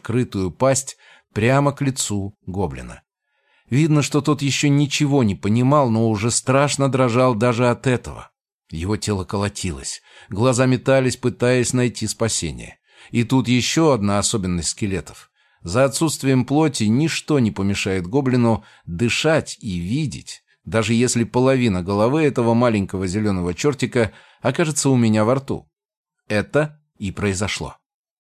открытую пасть прямо к лицу гоблина. Видно, что тот еще ничего не понимал, но уже страшно дрожал даже от этого. Его тело колотилось, глаза метались, пытаясь найти спасение. И тут еще одна особенность скелетов. За отсутствием плоти ничто не помешает гоблину дышать и видеть, даже если половина головы этого маленького зеленого чертика окажется у меня во рту. Это и произошло.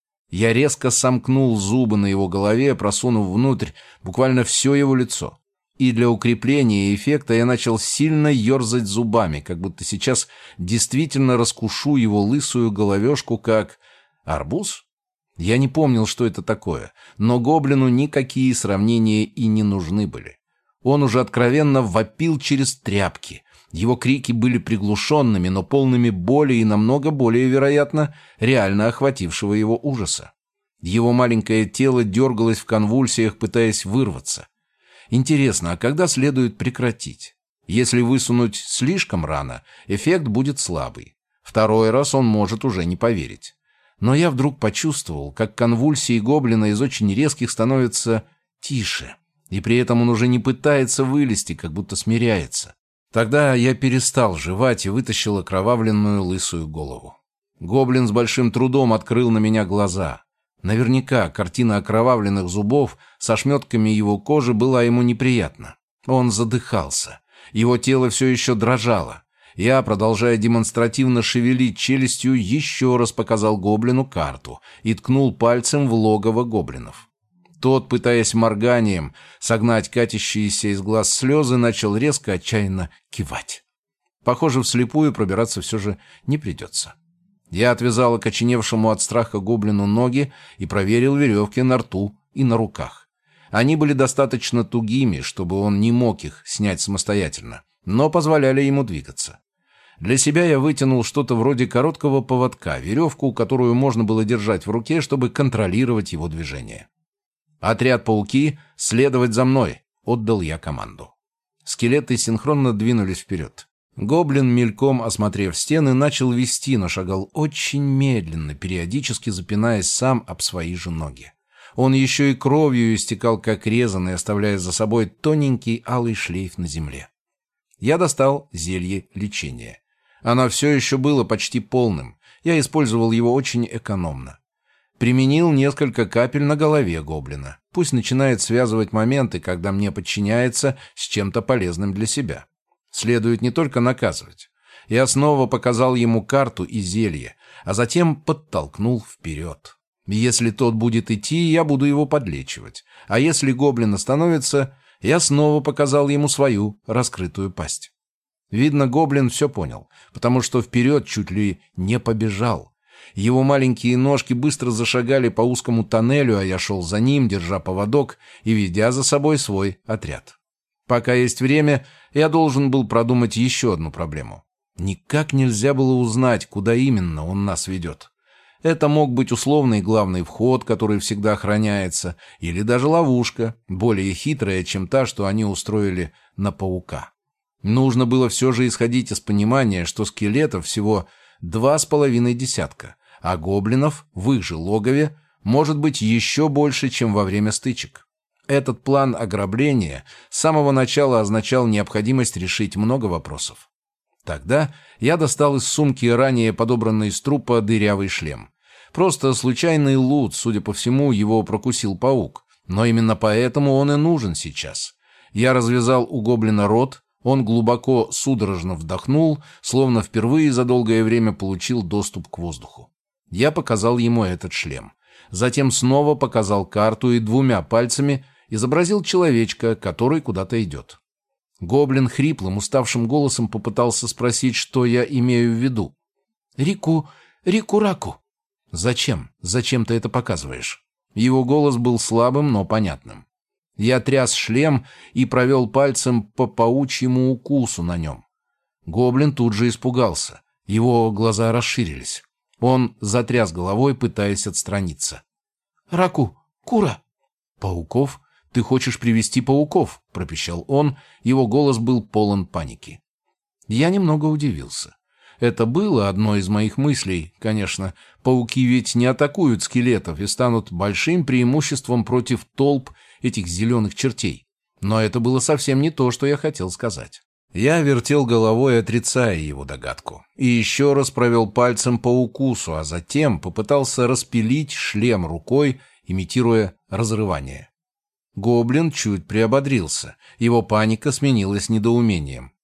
Я резко сомкнул зубы на его голове, просунув внутрь буквально все его лицо. И для укрепления эффекта я начал сильно ерзать зубами, как будто сейчас действительно раскушу его лысую головешку, как арбуз. Я не помнил, что это такое, но гоблину никакие сравнения и не нужны были. Он уже откровенно вопил через тряпки. Его крики были приглушенными, но полными боли и намного более, вероятно, реально охватившего его ужаса. Его маленькое тело дергалось в конвульсиях, пытаясь вырваться. Интересно, а когда следует прекратить? Если высунуть слишком рано, эффект будет слабый. Второй раз он может уже не поверить. Но я вдруг почувствовал, как конвульсии гоблина из очень резких становятся тише, и при этом он уже не пытается вылезти, как будто смиряется. Тогда я перестал жевать и вытащил окровавленную лысую голову. Гоблин с большим трудом открыл на меня глаза. Наверняка картина окровавленных зубов с ошметками его кожи была ему неприятна. Он задыхался. Его тело все еще дрожало. Я, продолжая демонстративно шевелить челюстью, еще раз показал гоблину карту и ткнул пальцем в логово гоблинов. Тот, пытаясь морганием согнать катящиеся из глаз слезы, начал резко, отчаянно кивать. Похоже, вслепую пробираться все же не придется. Я отвязал окоченевшему от страха гоблину ноги и проверил веревки на рту и на руках. Они были достаточно тугими, чтобы он не мог их снять самостоятельно, но позволяли ему двигаться. Для себя я вытянул что-то вроде короткого поводка, веревку, которую можно было держать в руке, чтобы контролировать его движение. «Отряд пауки, следовать за мной!» — отдал я команду. Скелеты синхронно двинулись вперед. Гоблин, мельком осмотрев стены, начал вести, но шагал очень медленно, периодически запинаясь сам об свои же ноги. Он еще и кровью истекал, как резанный, оставляя за собой тоненький алый шлейф на земле. Я достал зелье лечения. Оно все еще было почти полным. Я использовал его очень экономно. Применил несколько капель на голове гоблина. Пусть начинает связывать моменты, когда мне подчиняется, с чем-то полезным для себя. Следует не только наказывать. Я снова показал ему карту и зелье, а затем подтолкнул вперед. Если тот будет идти, я буду его подлечивать. А если гоблин остановится, я снова показал ему свою раскрытую пасть. Видно, гоблин все понял, потому что вперед чуть ли не побежал. Его маленькие ножки быстро зашагали по узкому тоннелю, а я шел за ним, держа поводок и ведя за собой свой отряд. Пока есть время, я должен был продумать еще одну проблему. Никак нельзя было узнать, куда именно он нас ведет. Это мог быть условный главный вход, который всегда охраняется, или даже ловушка, более хитрая, чем та, что они устроили на паука. Нужно было все же исходить из понимания, что скелетов всего 2,5 десятка, а гоблинов в их же логове может быть еще больше, чем во время стычек. Этот план ограбления с самого начала означал необходимость решить много вопросов. Тогда я достал из сумки ранее подобранный из трупа дырявый шлем. Просто случайный лут, судя по всему, его прокусил паук, но именно поэтому он и нужен сейчас. Я развязал у гоблина рот, он глубоко судорожно вдохнул, словно впервые за долгое время получил доступ к воздуху. Я показал ему этот шлем. Затем снова показал карту и 2 пальцами изобразил человечка, который куда-то идет. Гоблин хриплым, уставшим голосом попытался спросить, что я имею в виду. «Рику-раку». «Зачем? Зачем ты это показываешь?» Его голос был слабым, но понятным. Я тряс шлем и провел пальцем по паучьему укусу на нем. Гоблин тут же испугался. Его глаза расширились. Он затряс головой, пытаясь отстраниться. «Раку! Кура!» «Пауков? Ты хочешь привести пауков?» — пропищал он. Его голос был полон паники. Я немного удивился. Это было одной из моих мыслей, конечно. Пауки ведь не атакуют скелетов и станут большим преимуществом против толп этих зеленых чертей. Но это было совсем не то, что я хотел сказать. Я вертел головой, отрицая его догадку, и еще раз провел пальцем по укусу, а затем попытался распилить шлем рукой, имитируя разрывание. Гоблин чуть приободрился. Его паника сменилась недоумением.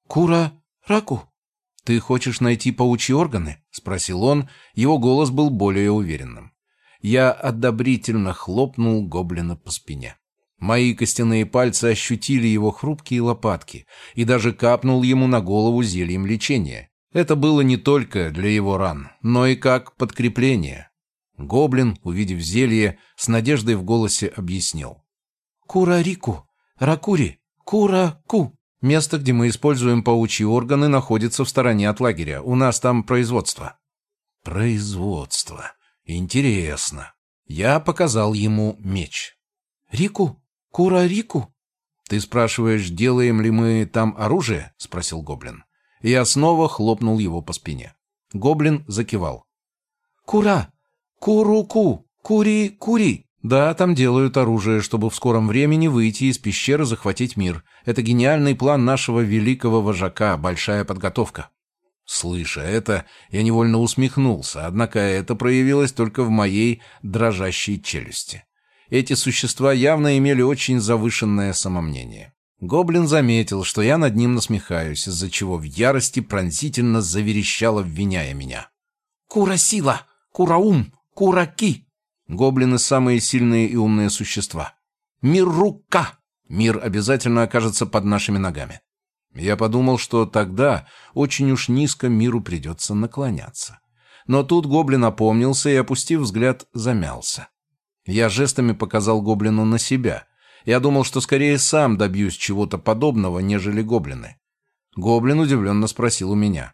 «Кура-раку, ты хочешь найти паучьи органы?» — спросил он. Его голос был более уверенным. Я одобрительно хлопнул гоблина по спине. Мои костяные пальцы ощутили его хрупкие лопатки и даже капнул ему на голову зельем лечения. Это было не только для его ран, но и как подкрепление. Гоблин, увидев зелье, с надеждой в голосе объяснил. «Кура-рику, ракури, кура-ку. Место, где мы используем паучьи органы, находится в стороне от лагеря. У нас там производство». «Производство. Интересно». Я показал ему меч. «Рику, кура-рику». «Ты спрашиваешь, делаем ли мы там оружие?» — спросил гоблин. Я снова хлопнул его по спине. Гоблин закивал. «Кура, куру-ку, кури-кури». «Да, там делают оружие, чтобы в скором времени выйти из пещеры, захватить мир. Это гениальный план нашего великого вожака, большая подготовка». Слыша это, я невольно усмехнулся, однако это проявилось только в моей дрожащей челюсти. Эти существа явно имели очень завышенное самомнение. Гоблин заметил, что я над ним насмехаюсь, из-за чего в ярости пронзительно заверещал, обвиняя меня. «Кура-сила! Кура-ум! Кура-ки!» Гоблины — самые сильные и умные существа. «Мир-рука!» Мир обязательно окажется под нашими ногами. Я подумал, что тогда очень уж низко миру придется наклоняться. Но тут гоблин опомнился и, опустив взгляд, замялся. Я жестами показал гоблину на себя. Я думал, что скорее сам добьюсь чего-то подобного, нежели гоблины. Гоблин удивленно спросил у меня.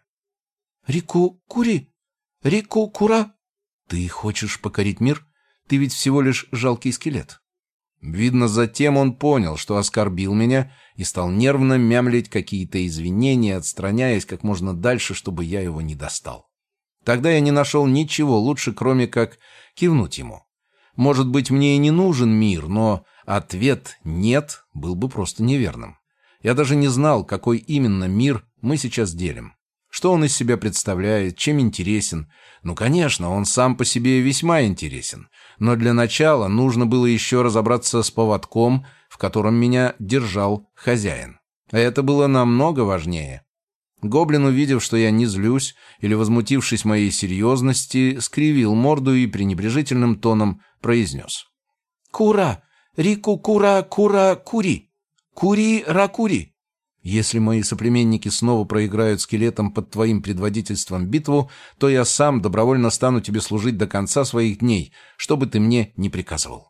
«Рику-кури? Рику-кура? Ты хочешь покорить мир? Ты ведь всего лишь жалкий скелет». Видно, затем он понял, что оскорбил меня, и стал нервно мямлить какие-то извинения, отстраняясь как можно дальше, чтобы я его не достал. Тогда я не нашел ничего лучше, кроме как кивнуть ему. Может быть, мне и не нужен мир, но ответ «нет» был бы просто неверным. Я даже не знал, какой именно мир мы сейчас делим. Что он из себя представляет, чем интересен. Ну, конечно, он сам по себе весьма интересен. Но для начала нужно было еще разобраться с поводком, в котором меня держал хозяин. А это было намного важнее. Гоблин, увидев, что я не злюсь, или возмутившись моей серьезности, скривил морду и пренебрежительным тоном произнес. «Кура! Рику-кура-кура-кури! Кури-ра-кури!» Если мои соплеменники снова проиграют скелетам под твоим предводительством битву, то я сам добровольно стану тебе служить до конца своих дней, что бы ты мне ни приказывал.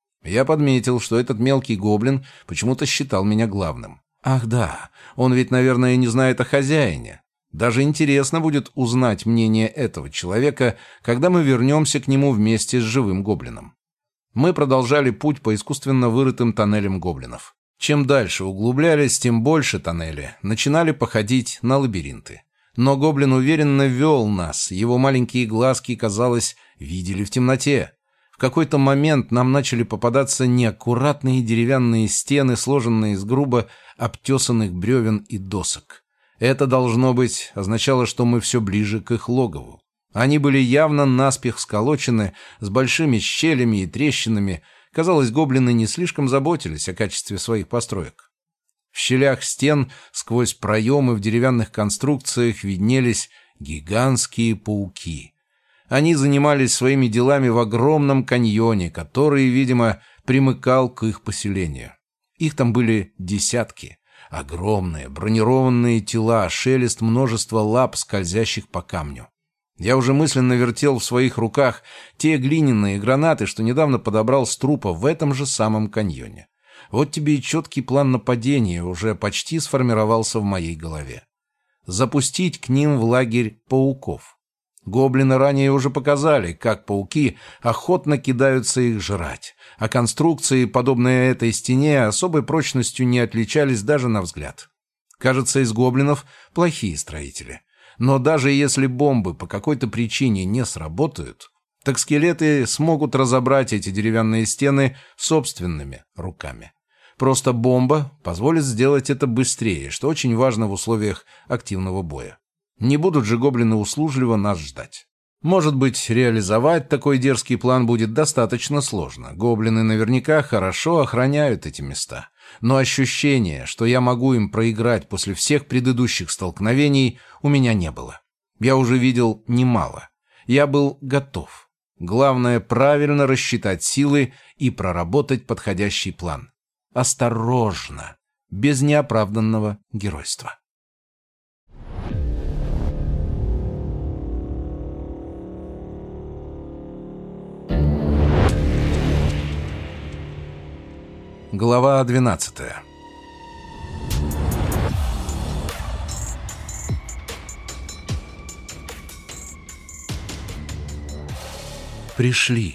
Я подметил, что этот мелкий гоблин почему-то считал меня главным. Ах да, он ведь, наверное, не знает о хозяине. Даже интересно будет узнать мнение этого человека, когда мы вернемся к нему вместе с живым гоблином. Мы продолжали путь по искусственно вырытым тоннелям гоблинов. Чем дальше углублялись, тем больше тоннели начинали походить на лабиринты. Но гоблин уверенно вел нас, его маленькие глазки, казалось, видели в темноте. В какой-то момент нам начали попадаться неаккуратные деревянные стены, сложенные из грубо обтесанных бревен и досок. Это, должно быть, означало, что мы все ближе к их логову. Они были явно наспех сколочены, с большими щелями и трещинами. Казалось, гоблины не слишком заботились о качестве своих построек. В щелях стен, сквозь проемы в деревянных конструкциях виднелись гигантские пауки. Они занимались своими делами в огромном каньоне, который, видимо, примыкал к их поселению. Их там были десятки. Огромные бронированные тела, шелест множества лап, скользящих по камню. Я уже мысленно вертел в своих руках те глиняные гранаты, что недавно подобрал с трупа в этом же самом каньоне. Вот тебе и четкий план нападения уже почти сформировался в моей голове. Запустить к ним в лагерь пауков. Гоблины ранее уже показали, как пауки охотно кидаются их жрать, а конструкции, подобные этой стене, особой прочностью не отличались даже на взгляд. Кажется, из гоблинов плохие строители. Но даже если бомбы по какой-то причине не сработают, так скелеты смогут разобрать эти деревянные стены собственными руками. Просто бомба позволит сделать это быстрее, что очень важно в условиях активного боя. Не будут же гоблины услужливо нас ждать. Может быть, реализовать такой дерзкий план будет достаточно сложно. Гоблины наверняка хорошо охраняют эти места. Но ощущение, что я могу им проиграть после всех предыдущих столкновений, у меня не было. Я уже видел немало. Я был готов. Главное, правильно рассчитать силы и проработать подходящий план. Осторожно, без неоправданного геройства. Глава 12. Пришли.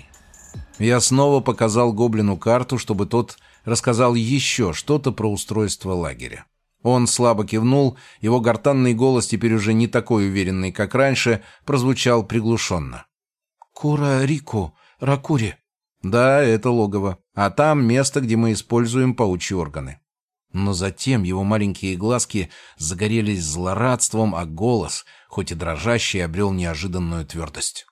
Я снова показал гоблину карту, чтобы тот рассказал еще что-то про устройство лагеря. Он слабо кивнул, его гортанный голос, теперь уже не такой уверенный, как раньше, прозвучал приглушенно. «Кура-рику, Ракури». Да, это логово. А там место, где мы используем паучьи органы. Но затем его маленькие глазки загорелись злорадством, а голос, хоть и дрожащий, обрел неожиданную твердость.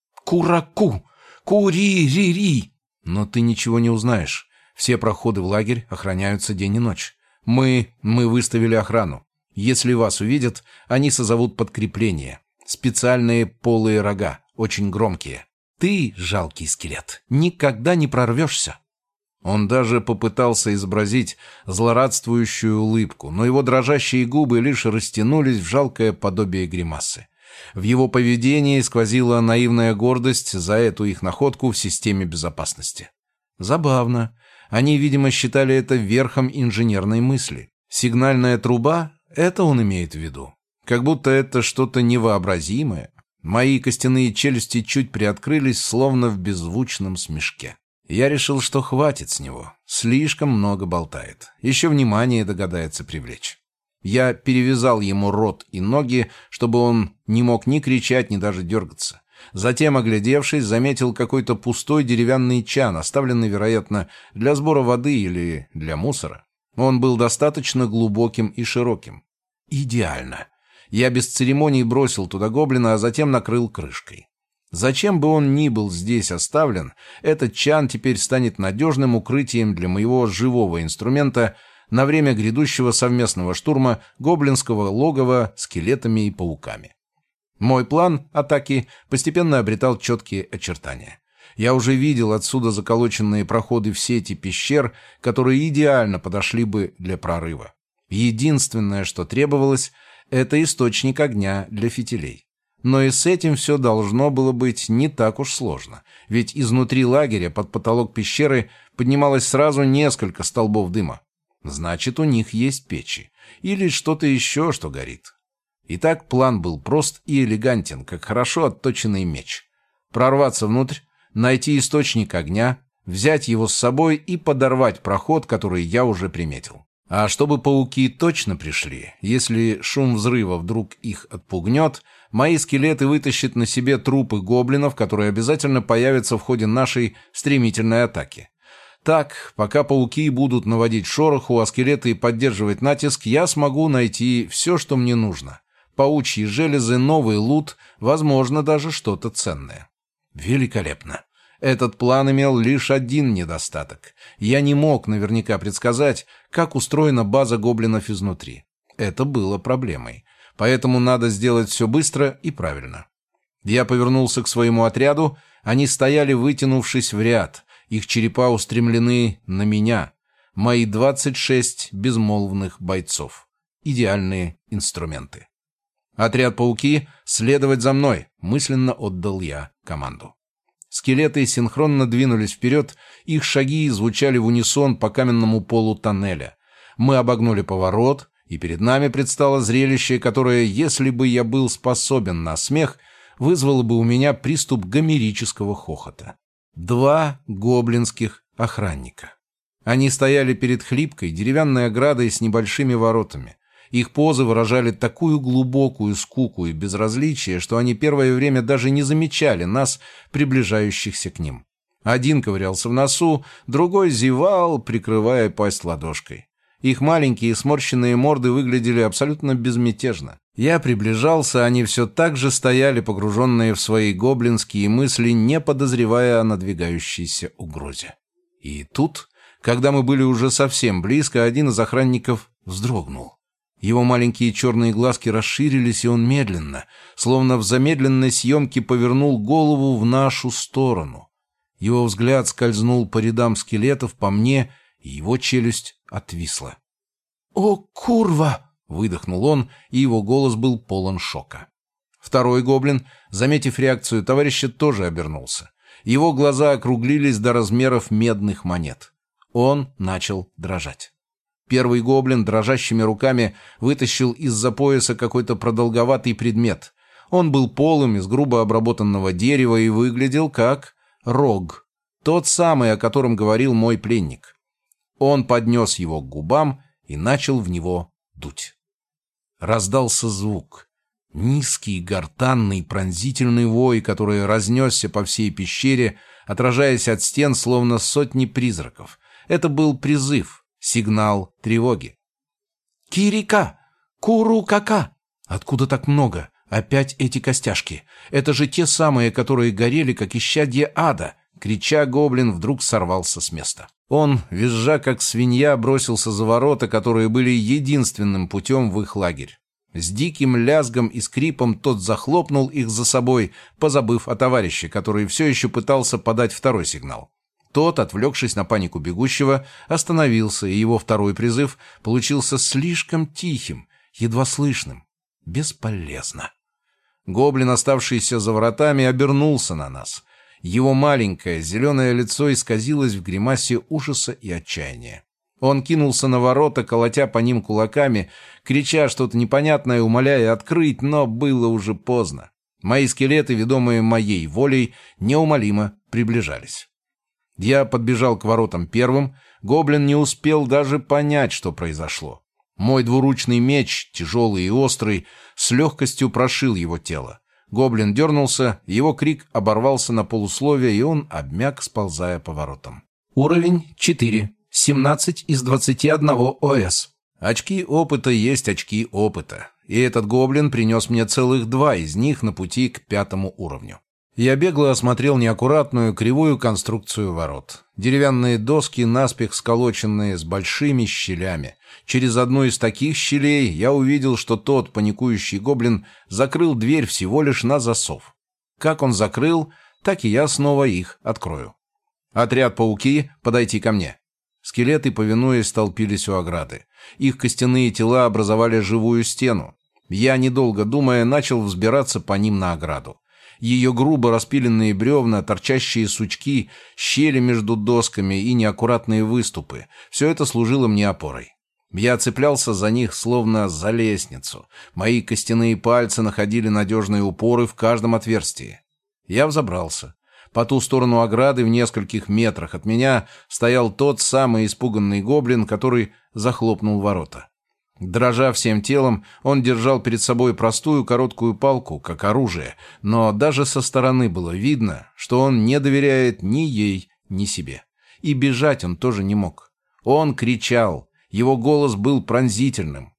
«Кураку! Кури-ри-ри!» Но ты ничего не узнаешь. Все проходы в лагерь охраняются день и ночь. Мы выставили охрану. Если вас увидят, они созовут подкрепление. Специальные полые рога, очень громкие. Ты, жалкий скелет, никогда не прорвешься. Он даже попытался изобразить злорадствующую улыбку, но его дрожащие губы лишь растянулись в жалкое подобие гримасы. В его поведении сквозила наивная гордость за эту их находку в системе безопасности. Забавно. Они, видимо, считали это верхом инженерной мысли. Сигнальная труба — это он имеет в виду. Как будто это что-то невообразимое. Мои костяные челюсти чуть приоткрылись, словно в беззвучном смешке. Я решил, что хватит с него. Слишком много болтает. Еще внимание догадается привлечь. Я перевязал ему рот и ноги, чтобы он не мог ни кричать, ни даже дергаться. Затем, оглядевшись, заметил какой-то пустой деревянный чан, оставленный, вероятно, для сбора воды или для мусора. Он был достаточно глубоким и широким. Идеально. Я без церемоний бросил туда гоблина, а затем накрыл крышкой. Зачем бы он ни был здесь оставлен, этот чан теперь станет надежным укрытием для моего живого инструмента на время грядущего совместного штурма гоблинского логова скелетами и пауками. Мой план атаки постепенно обретал четкие очертания. Я уже видел отсюда заколоченные проходы в сети пещер, которые идеально подошли бы для прорыва. Единственное, что требовалось, это источник огня для фитилей. Но и с этим все должно было быть не так уж сложно, ведь изнутри лагеря под потолок пещеры поднималось сразу несколько столбов дыма. Значит, у них есть печи. Или что-то еще, что горит. Итак, план был прост и элегантен, как хорошо отточенный меч. Прорваться внутрь, найти источник огня, взять его с собой и подорвать проход, который я уже приметил. А чтобы пауки точно пришли, если шум взрыва вдруг их отпугнет, мои скелеты вытащат на себе трупы гоблинов, которые обязательно появятся в ходе нашей стремительной атаки. Так, пока пауки будут наводить шороху, а скелеты поддерживать натиск, я смогу найти все, что мне нужно. Паучьи железы, новый лут, возможно, даже что-то ценное. Великолепно. Этот план имел лишь один недостаток. Я не мог наверняка предсказать, как устроена база гоблинов изнутри. Это было проблемой. Поэтому надо сделать все быстро и правильно. Я повернулся к своему отряду. Они стояли, вытянувшись в ряд. Их черепа устремлены на меня. Мои 26 безмолвных бойцов. Идеальные инструменты. «Отряд пауки, следовать за мной!» — мысленно отдал я команду. Скелеты синхронно двинулись вперед, их шаги звучали в унисон по каменному полу тоннеля. Мы обогнули поворот, и перед нами предстало зрелище, которое, если бы я был способен на смех, вызвало бы у меня приступ гомерического хохота. 2 гоблинских охранника. Они стояли перед хлипкой деревянной оградой с небольшими воротами. Их позы выражали такую глубокую скуку и безразличие, что они первое время даже не замечали нас, приближающихся к ним. Один ковырялся в носу, другой зевал, прикрывая пасть ладошкой. Их маленькие сморщенные морды выглядели абсолютно безмятежно. Я приближался, они все так же стояли, погруженные в свои гоблинские мысли, не подозревая о надвигающейся угрозе. И тут, когда мы были уже совсем близко, один из охранников вздрогнул. Его маленькие черные глазки расширились, и он медленно, словно в замедленной съемке, повернул голову в нашу сторону. Его взгляд скользнул по рядам скелетов, по мне, и его челюсть отвисла. «О, курва!» — выдохнул он, и его голос был полон шока. Второй гоблин, заметив реакцию товарища, тоже обернулся. Его глаза округлились до размеров медных монет. Он начал дрожать. Первый гоблин дрожащими руками вытащил из-за пояса какой-то продолговатый предмет. Он был полым из грубо обработанного дерева и выглядел как рог, тот самый, о котором говорил мой пленник. Он поднес его к губам и начал в него дуть. Раздался звук. Низкий, гортанный, пронзительный вой, который разнесся по всей пещере, отражаясь от стен, словно сотни призраков. Это был призыв, сигнал тревоги. «Кирика! Куру-кака!» Откуда так много? Опять эти костяшки. Это же те самые, которые горели, как исчадье ада. Крича, гоблин вдруг сорвался с места. Он, визжа как свинья, бросился за ворота, которые были единственным путем в их лагерь. С диким лязгом и скрипом тот захлопнул их за собой, позабыв о товарище, который все еще пытался подать второй сигнал. Тот, отвлекшись на панику бегущего, остановился, и его второй призыв получился слишком тихим, едва слышным. Бесполезно. Гоблин, оставшийся за воротами, обернулся на нас. Его маленькое зеленое лицо исказилось в гримасе ужаса и отчаяния. Он кинулся на ворота, колотя по ним кулаками, крича что-то непонятное, умоляя открыть, но было уже поздно. Мои скелеты, ведомые моей волей, неумолимо приближались. Я подбежал к воротам первым, гоблин не успел даже понять, что произошло. Мой двуручный меч, тяжелый и острый, с легкостью прошил его тело. Гоблин дернулся, его крик оборвался на полусловие, и он обмяк, сползая по воротам. Уровень 4. 17 из 21 ОС. Очки опыта есть очки опыта. И этот гоблин принес мне целых 2 из них на пути к 5 уровню. Я бегло осмотрел неаккуратную кривую конструкцию ворот. Деревянные доски, наспех сколоченные с большими щелями. Через одну из таких щелей я увидел, что тот паникующий гоблин закрыл дверь всего лишь на засов. Как он закрыл, так и я снова их открою. «Отряд пауки, подойти ко мне». Скелеты, повинуясь, столпились у ограды. Их костяные тела образовали живую стену. Я, недолго думая, начал взбираться по ним на ограду. Ее грубо распиленные бревна, торчащие сучки, щели между досками и неаккуратные выступы — все это служило мне опорой. Я цеплялся за них, словно за лестницу. Мои костяные пальцы находили надежные упоры в каждом отверстии. Я взобрался. По ту сторону ограды, в нескольких метрах от меня, стоял тот самый испуганный гоблин, который захлопнул ворота. Дрожа всем телом, он держал перед собой простую короткую палку, как оружие, но даже со стороны было видно, что он не доверяет ни ей, ни себе. И бежать он тоже не мог. Он кричал, его голос был пронзительным.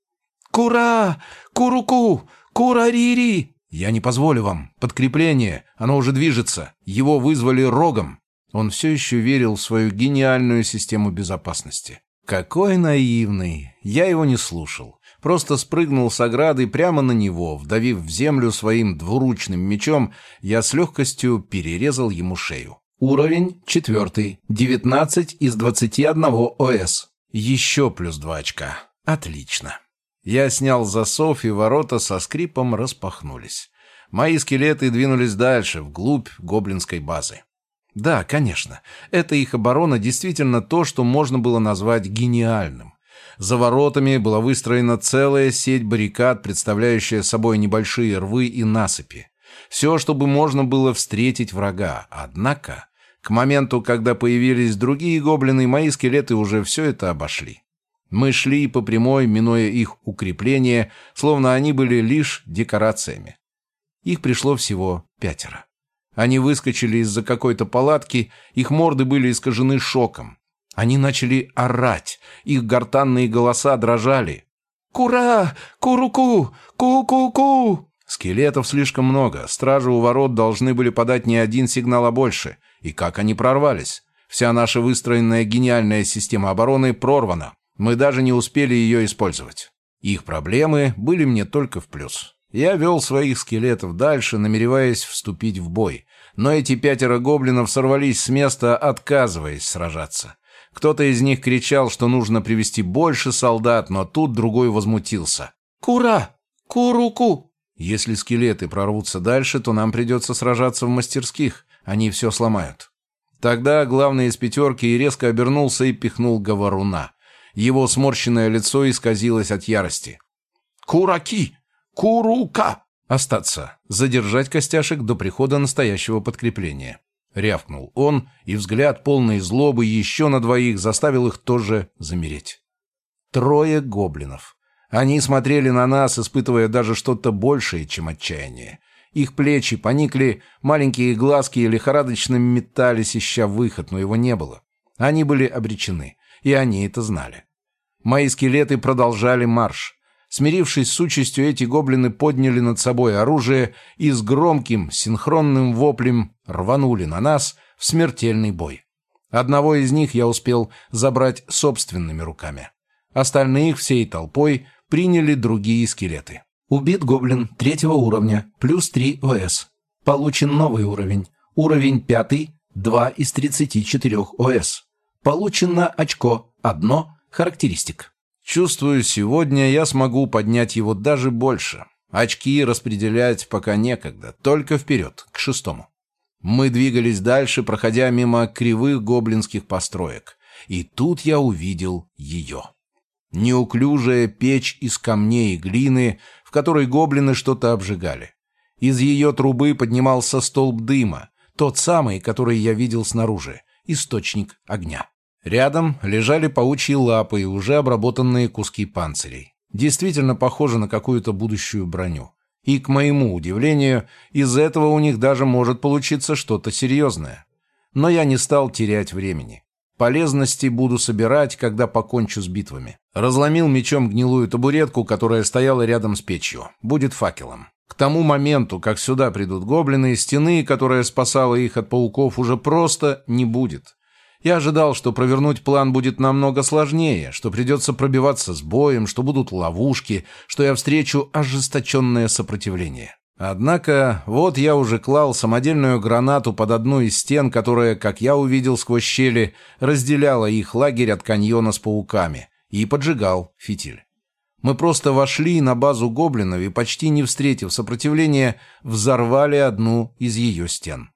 «Кура! Куруку! Курарири!» «Я не позволю вам. Подкрепление. Оно уже движется. Его вызвали рогом». Он все еще верил в свою гениальную систему безопасности. Какой наивный. Я его не слушал. Просто спрыгнул с ограды прямо на него, вдавив в землю своим двуручным мечом, я с легкостью перерезал ему шею. Уровень 4. 19 из 21 ОС. Еще плюс 2 очка. Отлично. Я снял засов, и ворота со скрипом распахнулись. Мои скелеты двинулись дальше, вглубь гоблинской базы. Да, конечно, эта их оборона действительно то, что можно было назвать гениальным. За воротами была выстроена целая сеть баррикад, представляющая собой небольшие рвы и насыпи. Все, чтобы можно было встретить врага. Однако, к моменту, когда появились другие гоблины, мои скелеты уже все это обошли. Мы шли по прямой, минуя их укрепления, словно они были лишь декорациями. Их пришло всего 5. Они выскочили из-за какой-то палатки, их морды были искажены шоком. Они начали орать, их гортанные голоса дрожали. «Кура! Куруку! Ку-ку-ку!» Скелетов слишком много, стражи у ворот должны были подать не один сигнал, а больше. И как они прорвались? Вся наша выстроенная гениальная система обороны прорвана. Мы даже не успели ее использовать. Их проблемы были мне только в плюс. Я вел своих скелетов дальше, намереваясь вступить в бой. Но эти 5 гоблинов сорвались с места, отказываясь сражаться. Кто-то из них кричал, что нужно привести больше солдат, но тут другой возмутился. «Кура! Куруку!» Если скелеты прорвутся дальше, то нам придется сражаться в мастерских. Они все сломают. Тогда главный из 5 резко обернулся и пихнул говоруна. Его сморщенное лицо исказилось от ярости. «Кураки! Курука!» «Остаться! Задержать костяшек до прихода настоящего подкрепления!» Рявкнул он, и взгляд, полный злобы, еще на 2 заставил их тоже замереть. 3 гоблинов. Они смотрели на нас, испытывая даже что-то большее, чем отчаяние. Их плечи поникли, маленькие глазки лихорадочно метались, ища выход, но его не было. Они были обречены, и они это знали. Мои скелеты продолжали марш. Смирившись с участью, эти гоблины подняли над собой оружие и с громким синхронным воплем рванули на нас в смертельный бой. Одного из них я успел забрать собственными руками. Остальных всей толпой приняли другие скелеты. Убит гоблин 3 уровня, плюс 3 ОС. Получен новый уровень. Уровень 5, 2 из 34 ОС. Получено очко, 1 характеристик. Чувствую, сегодня я смогу поднять его даже больше. Очки распределять пока некогда, только вперед, к 6. Мы двигались дальше, проходя мимо кривых гоблинских построек. И тут я увидел ее. Неуклюжая печь из камней и глины, в которой гоблины что-то обжигали. Из ее трубы поднимался столб дыма, тот самый, который я видел снаружи, источник огня. Рядом лежали паучьи лапы и уже обработанные куски панцирей. Действительно похоже на какую-то будущую броню. И, к моему удивлению, из этого у них даже может получиться что-то серьезное. Но я не стал терять времени. Полезности буду собирать, когда покончу с битвами. Разломил мечом гнилую табуретку, которая стояла рядом с печью. Будет факелом. К тому моменту, как сюда придут гоблины, стены, которая спасала их от пауков, уже просто не будет. Я ожидал, что провернуть план будет намного сложнее, что придется пробиваться с боем, что будут ловушки, что я встречу ожесточенное сопротивление. Однако вот я уже клал самодельную гранату под одну из стен, которая, как я увидел сквозь щели, разделяла их лагерь от каньона с пауками, и поджигал фитиль. Мы просто вошли на базу гоблинов и, почти не встретив сопротивления, взорвали одну из ее стен.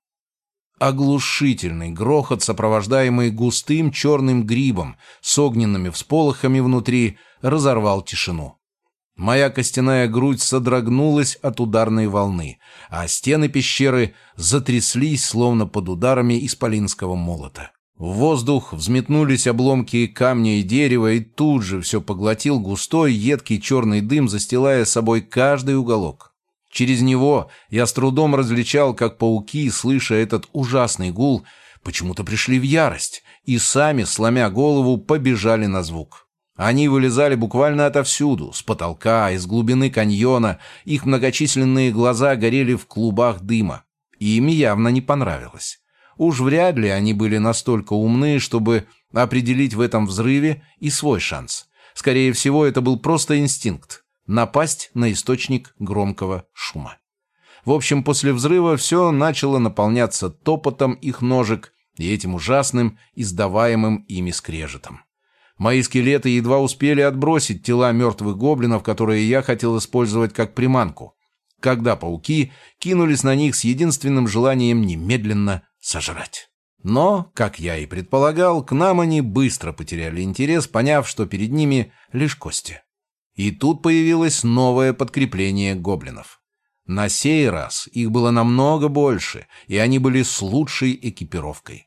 Оглушительный грохот, сопровождаемый густым черным грибом с огненными всполохами внутри, разорвал тишину. Моя костяная грудь содрогнулась от ударной волны, а стены пещеры затряслись, словно под ударами исполинского молота. В воздух взметнулись обломки камня и дерева, и тут же все поглотил густой, едкий черный дым, застилая собой каждый уголок. Через него я с трудом различал, как пауки, слыша этот ужасный гул, почему-то пришли в ярость и сами, сломя голову, побежали на звук. Они вылезали буквально отовсюду, с потолка, из глубины каньона, их многочисленные глаза горели в клубах дыма. И им явно не понравилось. Уж вряд ли они были настолько умны, чтобы определить в этом взрыве и свой шанс. Скорее всего, это был просто инстинкт. Напасть на источник громкого шума. В общем, после взрыва все начало наполняться топотом их ножек и этим ужасным, издаваемым ими скрежетом. Мои скелеты едва успели отбросить тела мертвых гоблинов, которые я хотел использовать как приманку, когда пауки кинулись на них с единственным желанием немедленно сожрать. Но, как я и предполагал, к нам они быстро потеряли интерес, поняв, что перед ними лишь кости. И тут появилось новое подкрепление гоблинов. На сей раз их было намного больше, и они были с лучшей экипировкой.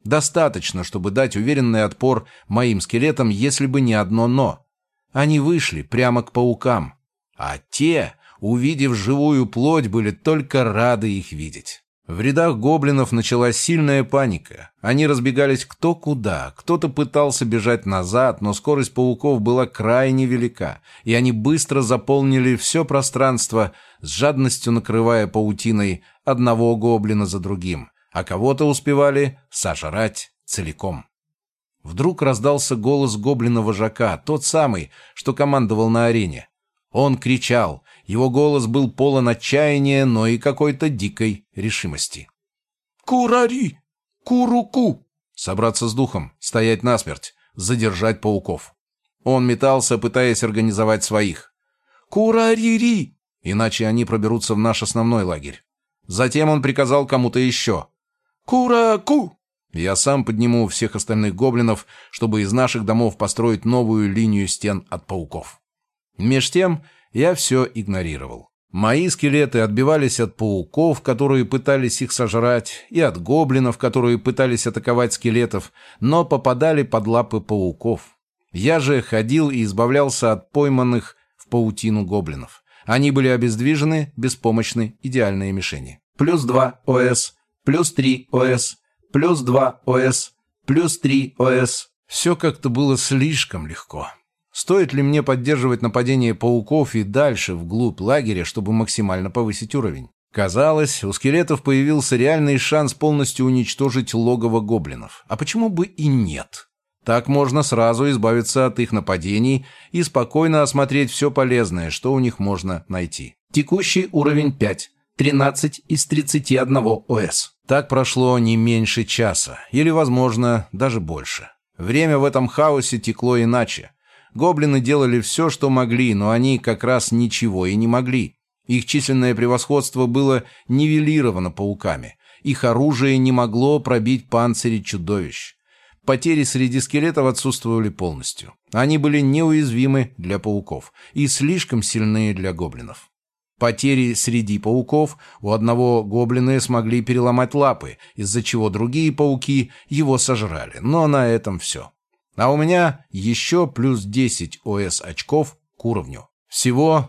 Достаточно, чтобы дать уверенный отпор моим скелетам, если бы не одно «но». Они вышли прямо к паукам, а те, увидев живую плоть, были только рады их видеть. В рядах гоблинов началась сильная паника. Они разбегались кто куда, кто-то пытался бежать назад, но скорость пауков была крайне велика, и они быстро заполнили все пространство, с жадностью накрывая паутиной одного гоблина за другим, а кого-то успевали сожрать целиком. Вдруг раздался голос гоблина-вожака, тот самый, что командовал на арене. Он кричал, его голос был полон отчаяния, но и какой-то дикой решимости. «Курари! Куруку!» Собраться с духом, стоять насмерть, задержать пауков. Он метался, пытаясь организовать своих. «Курарири!» Иначе они проберутся в наш основной лагерь. Затем он приказал кому-то еще. «Кураку!» Я сам подниму всех остальных гоблинов, чтобы из наших домов построить новую линию стен от пауков. Меж тем я все игнорировал. Мои скелеты отбивались от пауков, которые пытались их сожрать, и от гоблинов, которые пытались атаковать скелетов, но попадали под лапы пауков. Я же ходил и избавлялся от пойманных в паутину гоблинов. Они были обездвижены, беспомощны, идеальные мишени. +2 ОС, +3 ОС, +2 ОС, +3 ОС. Все как-то было слишком легко. Стоит ли мне поддерживать нападение пауков и дальше вглубь лагеря, чтобы максимально повысить уровень? Казалось, у скелетов появился реальный шанс полностью уничтожить логово гоблинов. А почему бы и нет? Так можно сразу избавиться от их нападений и спокойно осмотреть все полезное, что у них можно найти. Текущий уровень 5. 13 из 31 ОС. Так прошло не меньше часа, или, возможно, даже больше. Время в этом хаосе текло иначе. Гоблины делали все, что могли, но они как раз ничего и не могли. Их численное превосходство было нивелировано пауками. Их оружие не могло пробить панцири чудовищ. Потери среди скелетов отсутствовали полностью. Они были неуязвимы для пауков и слишком сильные для гоблинов. Потери среди пауков: у одного гоблины смогли переломать лапы, из-за чего другие пауки его сожрали, но на этом все. А у меня еще +10 ОС очков к уровню. Всего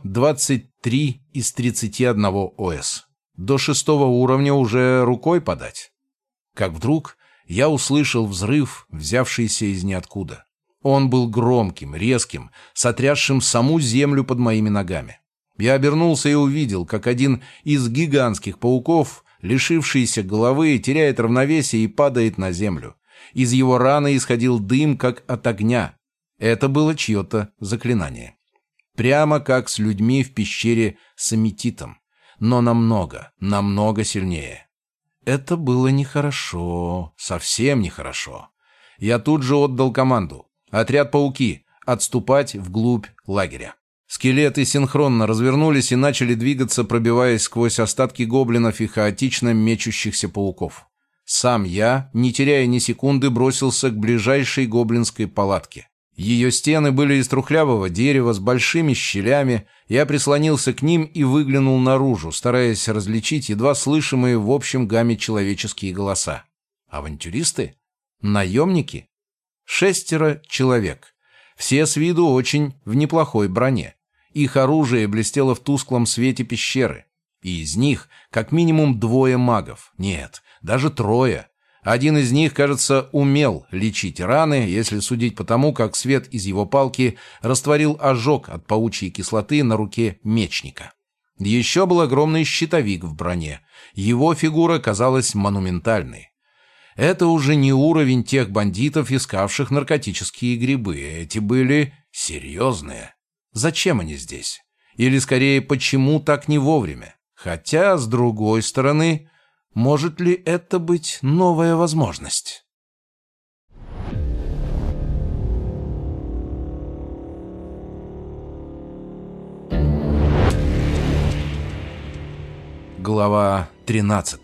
23 из 31 ОС. До 6 уровня уже рукой подать. Как вдруг я услышал взрыв, взявшийся из ниоткуда. Он был громким, резким, сотрясшим саму землю под моими ногами. Я обернулся и увидел, как один из гигантских пауков, лишившийся головы, теряет равновесие и падает на землю. Из его раны исходил дым, как от огня. Это было чье-то заклинание. Прямо как с людьми в пещере с аметитом, но намного, намного сильнее. Это было нехорошо, совсем нехорошо. Я тут же отдал команду. Отряд пауки, отступать вглубь лагеря. Скелеты синхронно развернулись и начали двигаться, пробиваясь сквозь остатки гоблинов и хаотично мечущихся пауков. Сам я, не теряя ни секунды, бросился к ближайшей гоблинской палатке. Ее стены были из трухлявого дерева с большими щелями. Я прислонился к ним и выглянул наружу, стараясь различить едва слышимые в общем гамме человеческие голоса. Авантюристы? Наемники? 6 человек. Все с виду очень в неплохой броне. Их оружие блестело в тусклом свете пещеры. И из них как минимум 2 магов. Нет, даже 3. Один из них, кажется, умел лечить раны, если судить по тому, как свет из его палки растворил ожог от паучьей кислоты на руке мечника. Еще был огромный щитовик в броне. Его фигура казалась монументальной. Это уже не уровень тех бандитов, искавших наркотические грибы. Эти были серьезные. Зачем они здесь? Или, скорее, почему так не вовремя? Хотя, с другой стороны, может ли это быть новая возможность? Глава 13.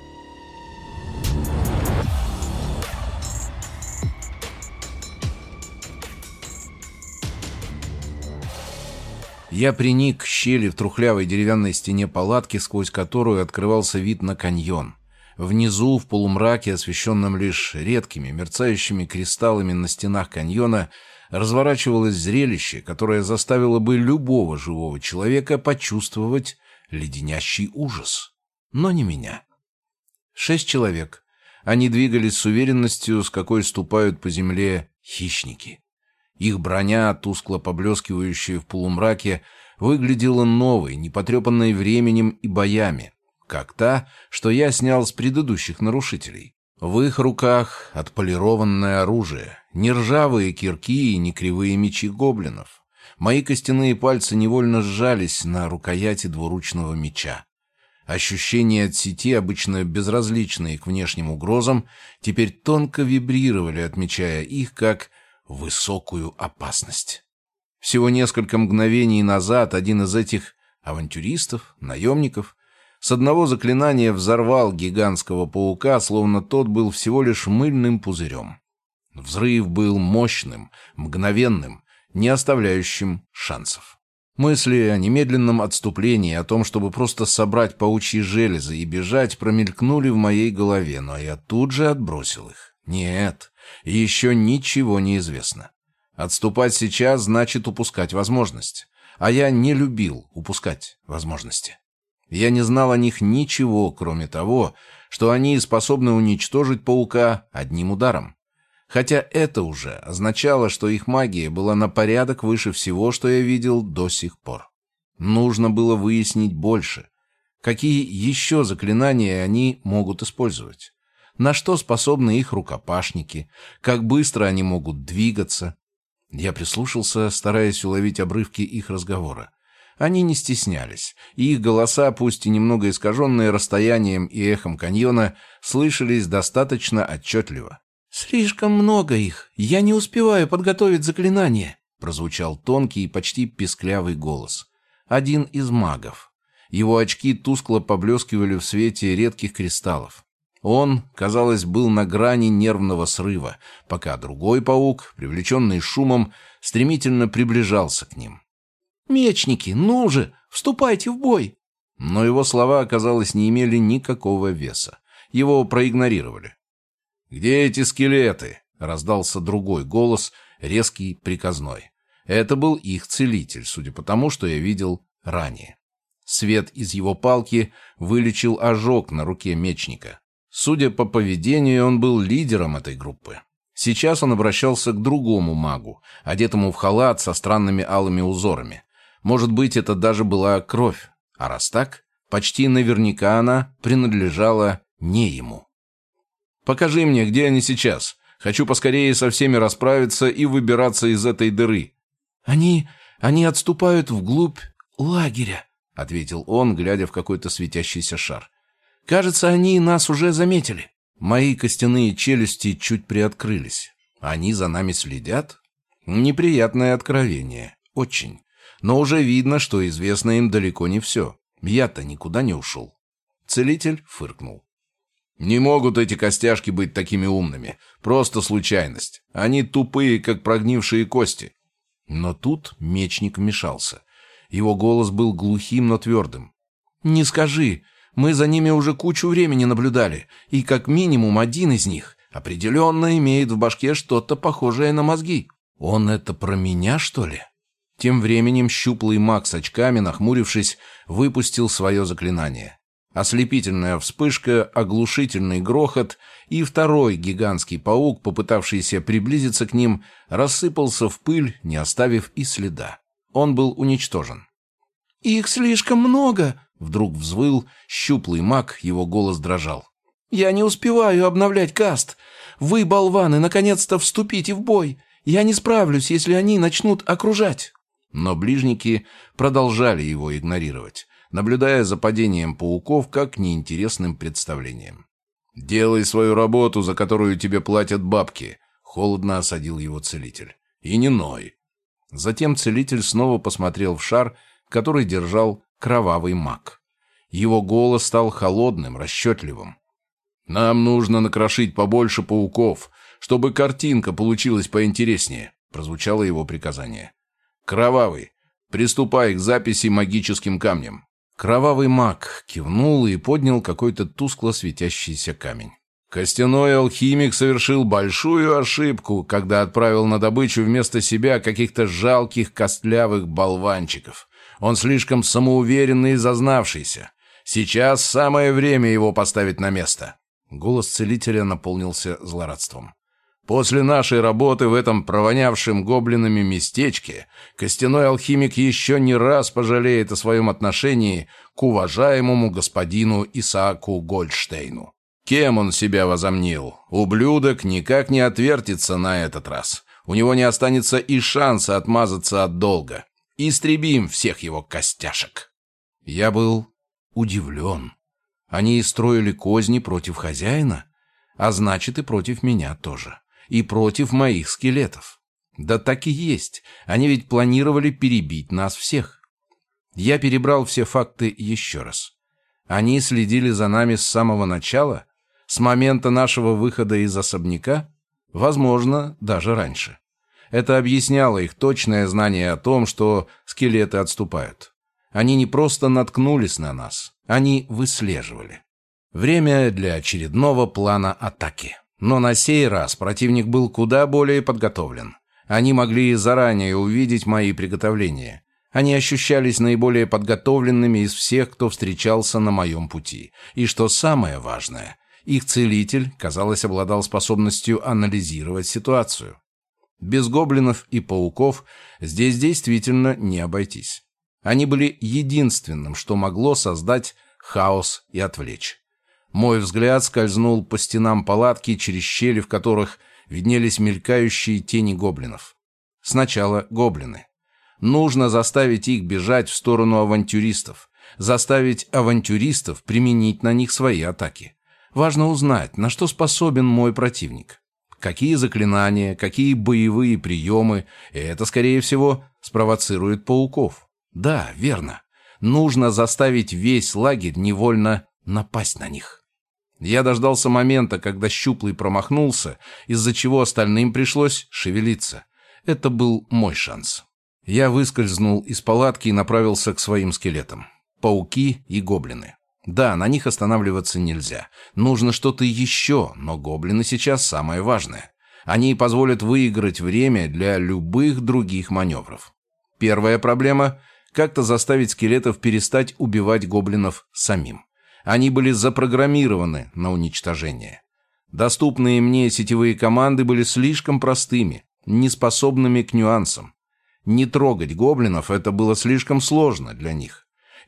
Я приник к щели в трухлявой деревянной стене палатки, сквозь которую открывался вид на каньон. Внизу, в полумраке, освещенном лишь редкими мерцающими кристаллами на стенах каньона, разворачивалось зрелище, которое заставило бы любого живого человека почувствовать леденящий ужас. Но не меня. 6 человек. Они двигались с уверенностью, с какой ступают по земле хищники. Их броня, тускло поблескивающая в полумраке, выглядела новой, не потрепанной временем и боями, как та, что я снял с предыдущих нарушителей. В их руках отполированное оружие, не ржавые кирки и не кривые мечи гоблинов. Мои костяные пальцы невольно сжались на рукояти двуручного меча. Ощущения от сети, обычно безразличные к внешним угрозам, теперь тонко вибрировали, отмечая их как высокую опасность. Всего несколько мгновений назад один из этих авантюристов, наемников, с одного заклинания взорвал гигантского паука, словно тот был всего лишь мыльным пузырем. Взрыв был мощным, мгновенным, не оставляющим шансов. Мысли о немедленном отступлении, о том, чтобы просто собрать паучьи железы и бежать, промелькнули в моей голове, но я тут же отбросил их. Нет, еще ничего не известно. Отступать сейчас значит упускать возможность. А я не любил упускать возможности. Я не знал о них ничего, кроме того, что они способны уничтожить паука одним ударом. Хотя это уже означало, что их магия была на порядок выше всего, что я видел до сих пор. Нужно было выяснить больше. Какие еще заклинания они могут использовать? На что способны их рукопашники? Как быстро они могут двигаться? Я прислушался, стараясь уловить обрывки их разговора. Они не стеснялись, и их голоса, пусть и немного искаженные расстоянием и эхом каньона, слышались достаточно отчетливо. «Слишком много их. Я не успеваю подготовить заклинание», — прозвучал тонкий и почти писклявый голос. Один из магов. Его очки тускло поблескивали в свете редких кристаллов. Он, казалось, был на грани нервного срыва, пока другой паук, привлеченный шумом, стремительно приближался к ним. «Мечники, ну же, вступайте в бой!» Но его слова, казалось, не имели никакого веса. Его проигнорировали. «Где эти скелеты?» — раздался другой голос, резкий, приказной. Это был их целитель, судя по тому, что я видел ранее. Свет из его палки вылечил ожог на руке мечника. Судя по поведению, он был лидером этой группы. Сейчас он обращался к другому магу, одетому в халат со странными алыми узорами. Может быть, это даже была кровь. А раз так, почти наверняка она принадлежала не ему. «Покажи мне, где они сейчас. Хочу поскорее со всеми расправиться и выбираться из этой дыры». Они отступают вглубь лагеря», — ответил он, глядя в какой-то светящийся шар. «Кажется, они нас уже заметили». Мои костяные челюсти чуть приоткрылись. Они за нами следят? Неприятное откровение. Очень. Но уже видно, что известно им далеко не все. Я-то никуда не ушел. Целитель фыркнул. «Не могут эти костяшки быть такими умными. Просто случайность. Они тупые, как прогнившие кости». Но тут мечник вмешался. Его голос был глухим, но твердым. «Не скажи. Мы за ними уже кучу времени наблюдали, и как минимум один из них определенно имеет в башке что-то похожее на мозги. Он это про меня, что ли?» Тем временем щуплый маг с очками, нахмурившись, выпустил свое заклинание. Ослепительная вспышка, оглушительный грохот, и второй гигантский паук, попытавшийся приблизиться к ним, рассыпался в пыль, не оставив и следа. Он был уничтожен. «Их слишком много!» — вдруг взвыл щуплый маг, его голос дрожал. «Я не успеваю обновлять каст. Вы, болваны, наконец-то вступите в бой. Я не справлюсь, если они начнут окружать». Но ближники продолжали его игнорировать, наблюдая за падением пауков как неинтересным представлением. «Делай свою работу, за которую тебе платят бабки», — холодно осадил его целитель. «И не ной». Затем целитель снова посмотрел в шар, который держал кровавый маг. Его голос стал холодным, расчетливым. «Нам нужно накрошить побольше пауков, чтобы картинка получилась поинтереснее», — прозвучало его приказание. «Кровавый, приступай к записи магическим камнем. Кровавый маг кивнул и поднял какой-то тускло светящийся камень. Костяной алхимик совершил большую ошибку, когда отправил на добычу вместо себя каких-то жалких костлявых болванчиков. Он слишком самоуверенный и зазнавшийся. Сейчас самое время его поставить на место. Голос целителя наполнился злорадством. После нашей работы в этом провонявшем гоблинами местечке костяной алхимик еще не раз пожалеет о своем отношении к уважаемому господину Исааку Гольдштейну. Кем он себя возомнил? Ублюдок никак не отвертится на этот раз. У него не останется и шанса отмазаться от долга. Истребим всех его костяшек. Я был удивлен. Они строили козни против хозяина, а значит и против меня тоже. И против моих скелетов. Да так и есть. Они ведь планировали перебить нас всех. Я перебрал все факты еще раз. Они следили за нами с самого начала, с момента нашего выхода из особняка, возможно, даже раньше. Это объясняло их точное знание о том, что скелеты отступают. Они не просто наткнулись на нас, они выслеживали. Время для очередного плана атаки. Но на сей раз противник был куда более подготовлен. Они могли заранее увидеть мои приготовления. Они ощущались наиболее подготовленными из всех, кто встречался на моем пути. И что самое важное, их целитель, казалось, обладал способностью анализировать ситуацию. Без гоблинов и пауков здесь действительно не обойтись. Они были единственным, что могло создать хаос и отвлечь. Мой взгляд скользнул по стенам палатки, через щели, в которых виднелись мелькающие тени гоблинов. Сначала гоблины. Нужно заставить их бежать в сторону авантюристов, заставить авантюристов применить на них свои атаки. Важно узнать, на что способен мой противник. Какие заклинания, какие боевые приемы, и это, скорее всего, спровоцирует пауков. Да, верно. Нужно заставить весь лагерь невольно напасть на них. Я дождался момента, когда Щуплый промахнулся, из-за чего остальным пришлось шевелиться. Это был мой шанс. Я выскользнул из палатки и направился к своим скелетам. Пауки и гоблины. Да, на них останавливаться нельзя. Нужно что-то еще, но гоблины сейчас самое важное. Они позволят выиграть время для любых других маневров. Первая проблема – как-то заставить скелетов перестать убивать гоблинов самим. Они были запрограммированы на уничтожение. Доступные мне сетевые команды были слишком простыми, неспособными к нюансам. Не трогать гоблинов – это было слишком сложно для них.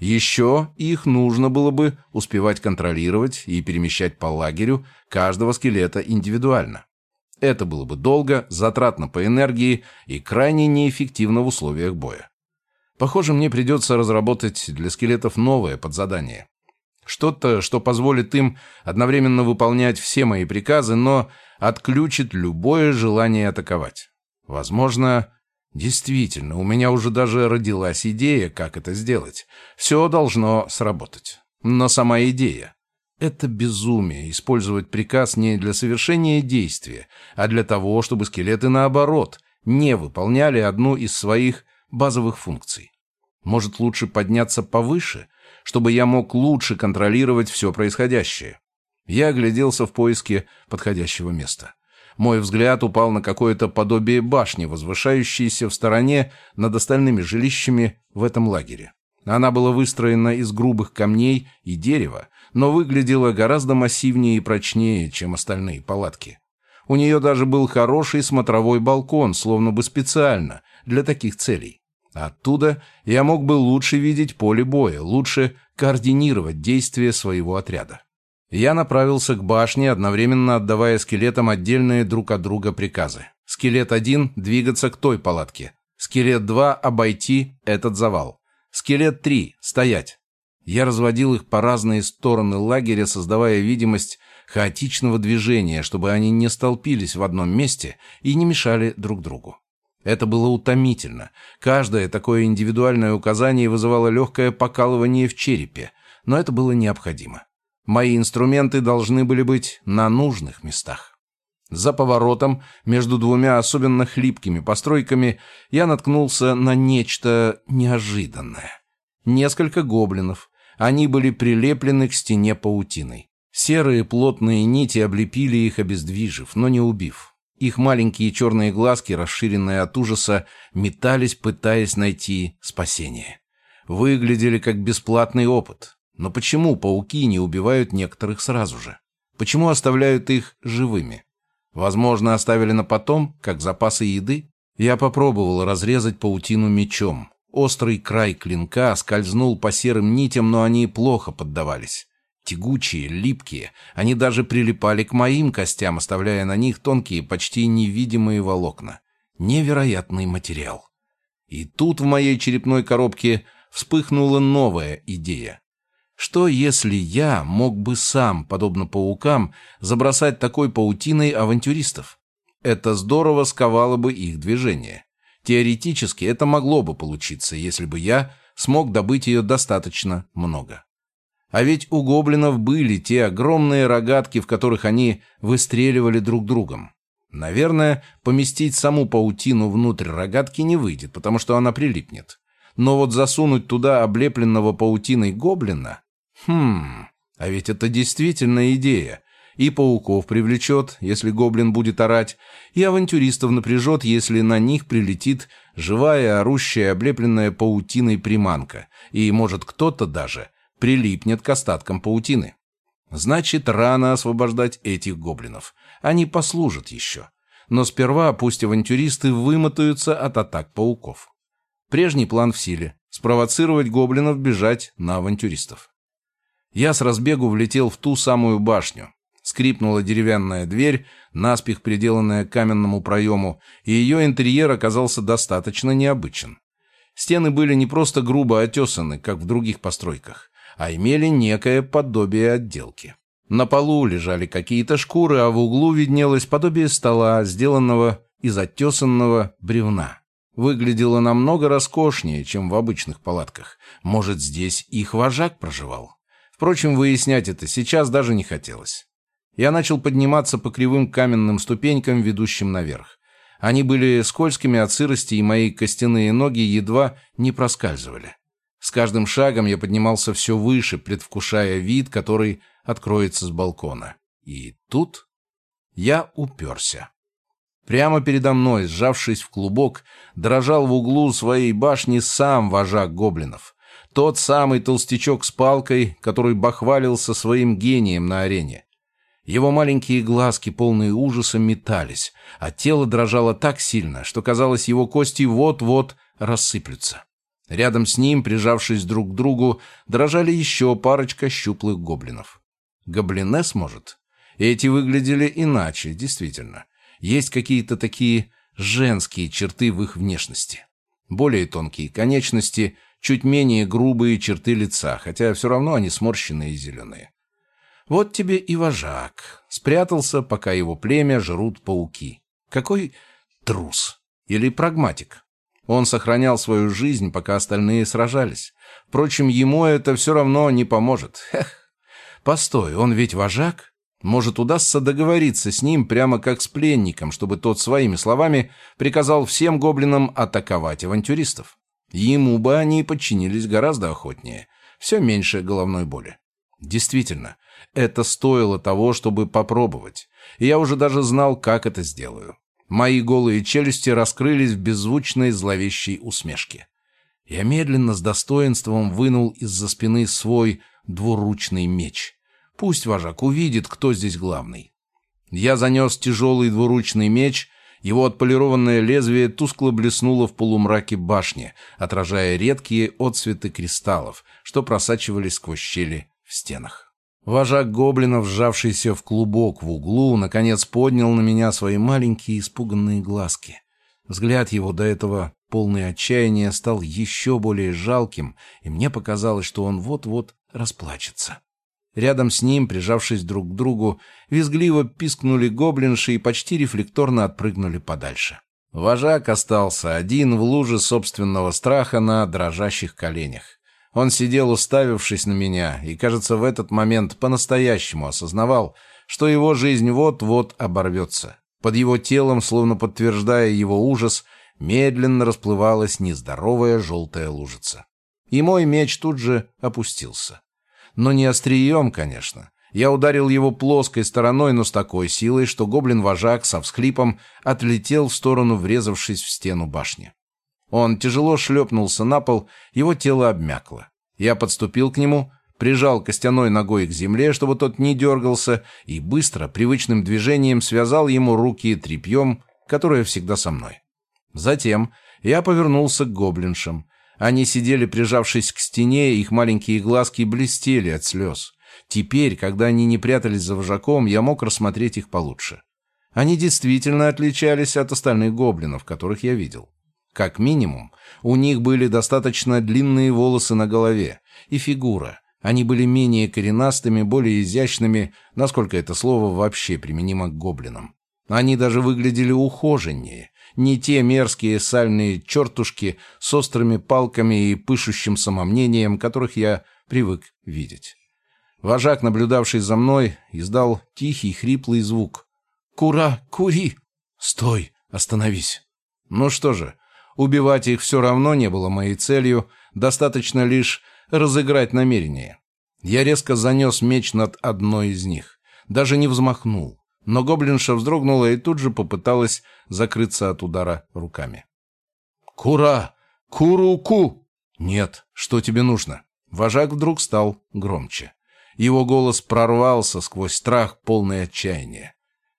Еще их нужно было бы успевать контролировать и перемещать по лагерю каждого скелета индивидуально. Это было бы долго, затратно по энергии и крайне неэффективно в условиях боя. Похоже, мне придется разработать для скелетов новое подзадание. Что-то, что позволит им одновременно выполнять все мои приказы, но отключит любое желание атаковать. Возможно, действительно, у меня уже даже родилась идея, как это сделать. Все должно сработать. Но сама идея — это безумие использовать приказ не для совершения действия, а для того, чтобы скелеты, наоборот, не выполняли одну из своих базовых функций. Может, лучше подняться повыше, чтобы я мог лучше контролировать все происходящее. Я огляделся в поиске подходящего места. Мой взгляд упал на какое-то подобие башни, возвышающейся в стороне над остальными жилищами в этом лагере. Она была выстроена из грубых камней и дерева, но выглядела гораздо массивнее и прочнее, чем остальные палатки. У нее даже был хороший смотровой балкон, словно бы специально для таких целей. Оттуда я мог бы лучше видеть поле боя, лучше координировать действия своего отряда. Я направился к башне, одновременно отдавая скелетам отдельные друг от друга приказы. Скелет 1 – двигаться к той палатке. Скелет 2 – обойти этот завал. Скелет 3 – стоять. Я разводил их по разные стороны лагеря, создавая видимость хаотичного движения, чтобы они не столпились в одном месте и не мешали друг другу. Это было утомительно. Каждое такое индивидуальное указание вызывало легкое покалывание в черепе, но это было необходимо. Мои инструменты должны были быть на нужных местах. За поворотом, между двумя особенно хлипкими постройками, я наткнулся на нечто неожиданное. Несколько гоблинов. Они были прилеплены к стене паутиной. Серые плотные нити облепили их, обездвижив, но не убив. Их маленькие черные глазки, расширенные от ужаса, метались, пытаясь найти спасение. Выглядели как бесплатный опыт. Но почему пауки не убивают некоторых сразу же? Почему оставляют их живыми? Возможно, оставили на потом, как запасы еды? Я попробовал разрезать паутину мечом. Острый край клинка скользнул по серым нитям, но они плохо поддавались. Тягучие, липкие, они даже прилипали к моим костям, оставляя на них тонкие, почти невидимые волокна. Невероятный материал. И тут в моей черепной коробке вспыхнула новая идея. Что если я мог бы сам, подобно паукам, забросать такой паутиной авантюристов? Это здорово сковало бы их движение. Теоретически это могло бы получиться, если бы я смог добыть ее достаточно много. А ведь у гоблинов были те огромные рогатки, в которых они выстреливали друг другом. Наверное, поместить саму паутину внутрь рогатки не выйдет, потому что она прилипнет. Но вот засунуть туда облепленного паутиной гоблина... а ведь это действительно идея. И пауков привлечет, если гоблин будет орать, и авантюристов напряжет, если на них прилетит живая, орущая, облепленная паутиной приманка, и, может, кто-то даже прилипнет к остаткам паутины. Значит, рано освобождать этих гоблинов. Они послужат еще. Но сперва пусть авантюристы вымотаются от атак пауков. Прежний план в силе – спровоцировать гоблинов бежать на авантюристов. Я с разбегу влетел в ту самую башню. Скрипнула деревянная дверь, наспех приделанная к каменному проему, и ее интерьер оказался достаточно необычен. Стены были не просто грубо отесаны, как в других постройках, а имели некое подобие отделки. На полу лежали какие-то шкуры, а в углу виднелось подобие стола, сделанного из оттесанного бревна. Выглядело намного роскошнее, чем в обычных палатках. Может, здесь их вожак проживал? Впрочем, выяснять это сейчас даже не хотелось. Я начал подниматься по кривым каменным ступенькам, ведущим наверх. Они были скользкими от сырости, и мои костяные ноги едва не проскальзывали. С каждым шагом я поднимался все выше, предвкушая вид, который откроется с балкона. И тут я уперся. Прямо передо мной, сжавшись в клубок, дрожал в углу своей башни сам вожак гоблинов. Тот самый толстячок с палкой, который бахвалился своим гением на арене. Его маленькие глазки, полные ужаса, метались, а тело дрожало так сильно, что, казалось, его кости вот-вот рассыплются. Рядом с ним, прижавшись друг к другу, дрожали еще парочка щуплых гоблинов. Гоблинесс, может? Эти выглядели иначе, действительно. Есть какие-то такие женские черты в их внешности. Более тонкие конечности, чуть менее грубые черты лица, хотя все равно они сморщенные и зеленые. Вот тебе и вожак. Спрятался, пока его племя жрут пауки. Какой трус. Или прагматик. Он сохранял свою жизнь, пока остальные сражались. Впрочем, ему это все равно не поможет. Постой, он ведь вожак? Может, удастся договориться с ним прямо как с пленником, чтобы тот своими словами приказал всем гоблинам атаковать авантюристов. Ему бы они подчинились гораздо охотнее. Все меньше головной боли. Действительно, это стоило того, чтобы попробовать. И я уже даже знал, как это сделаю. Мои голые челюсти раскрылись в беззвучной зловещей усмешке. Я медленно с достоинством вынул из-за спины свой двуручный меч. Пусть вожак увидит, кто здесь главный. Я занес тяжелый двуручный меч. Его отполированное лезвие тускло блеснуло в полумраке башни, отражая редкие отсветы кристаллов, что просачивались сквозь щели в стенах. Вожак гоблинов, сжавшийся в клубок в углу, наконец поднял на меня свои маленькие испуганные глазки. Взгляд его, до этого полный отчаяния, стал еще более жалким, и мне показалось, что он вот-вот расплачется. Рядом с ним, прижавшись друг к другу, визгливо пискнули гоблинши и почти рефлекторно отпрыгнули подальше. Вожак остался один в луже собственного страха на дрожащих коленях. Он сидел, уставившись на меня, и, кажется, в этот момент по-настоящему осознавал, что его жизнь вот-вот оборвется. Под его телом, словно подтверждая его ужас, медленно расплывалась нездоровая желтая лужица. И мой меч тут же опустился. Но не острием, конечно. Я ударил его плоской стороной, но с такой силой, что гоблин-вожак со всхлипом отлетел в сторону, врезавшись в стену башни. Он тяжело шлепнулся на пол, его тело обмякло. Я подступил к нему, прижал костяной ногой к земле, чтобы тот не дергался, и быстро, привычным движением связал ему руки тряпьем, которое всегда со мной. Затем я повернулся к гоблиншам. Они сидели, прижавшись к стене, их маленькие глазки блестели от слез. Теперь, когда они не прятались за вожаком, я мог рассмотреть их получше. Они действительно отличались от остальных гоблинов, которых я видел. Как минимум, у них были достаточно длинные волосы на голове и фигура. Они были менее коренастыми, более изящными, насколько это слово вообще применимо к гоблинам. Они даже выглядели ухоженнее, не те мерзкие сальные чертушки с острыми палками и пышущим самомнением, которых я привык видеть. Вожак, наблюдавший за мной, издал тихий хриплый звук. «Кура! Кури!» «Стой! Остановись!» Ну что же, убивать их все равно не было моей целью, достаточно лишь разыграть намерение. Я резко занес меч над одной из них, даже не взмахнул, но гоблинша вздрогнула и тут же попыталась закрыться от удара руками. «Кура! Куруку!» «Нет, что тебе нужно?» Вожак вдруг стал громче. Его голос прорвался сквозь страх, полный отчаяния.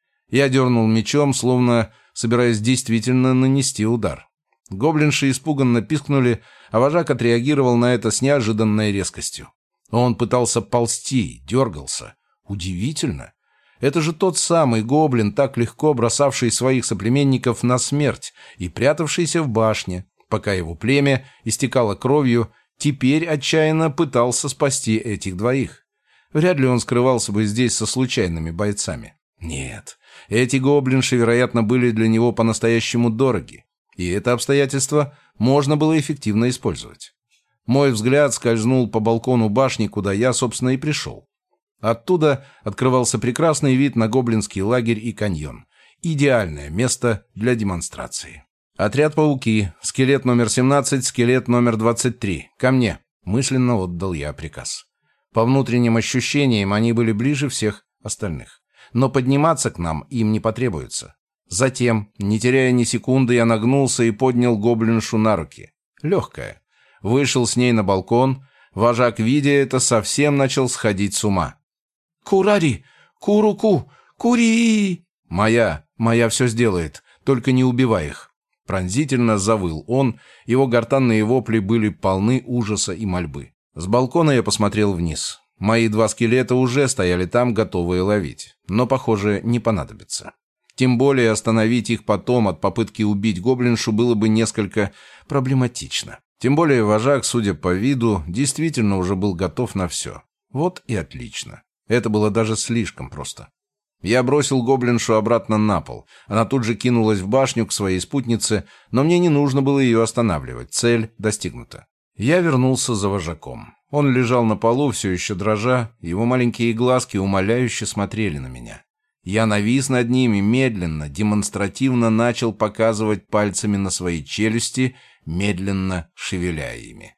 Я дернул мечом, словно собираясь действительно нанести удар. Гоблинши испуганно пискнули, а вожак отреагировал на это с неожиданной резкостью. Он пытался ползти, дергался. Удивительно. Это же тот самый гоблин, так легко бросавший своих соплеменников на смерть и прятавшийся в башне, пока его племя истекало кровью, теперь отчаянно пытался спасти этих двоих. Вряд ли он скрывался бы здесь со случайными бойцами. Нет, эти гоблинши, вероятно, были для него по-настоящему дороги. И это обстоятельство можно было эффективно использовать. Мой взгляд скользнул по балкону башни, куда я, собственно, и пришел. Оттуда открывался прекрасный вид на гоблинский лагерь и каньон. Идеальное место для демонстрации. «Отряд «Пауки», скелет номер 17, скелет номер 23. Ко мне!» Мысленно отдал я приказ. По внутренним ощущениям они были ближе всех остальных. Но подниматься к нам им не потребуется. Затем, не теряя ни секунды, я нагнулся и поднял гоблиншу на руки. Легкая. Вышел с ней на балкон. Вожак, видя это, совсем начал сходить с ума. «Курари! Куруку! Кури!» «Моя все сделает, только не убивай их!» Пронзительно завыл он, его гортанные вопли были полны ужаса и мольбы. С балкона я посмотрел вниз. Мои два скелета уже стояли там, готовые ловить, но, похоже, не понадобится. Тем более остановить их потом от попытки убить гоблиншу было бы несколько проблематично. Тем более вожак, судя по виду, действительно уже был готов на все. Вот и отлично. Это было даже слишком просто. Я бросил гоблиншу обратно на пол. Она тут же кинулась в башню к своей спутнице, но мне не нужно было ее останавливать. Цель достигнута. Я вернулся за вожаком. Он лежал на полу, все еще дрожа, его маленькие глазки умоляюще смотрели на меня. Я навис над ними, медленно, демонстративно начал показывать пальцами на свои челюсти, медленно шевеля ими.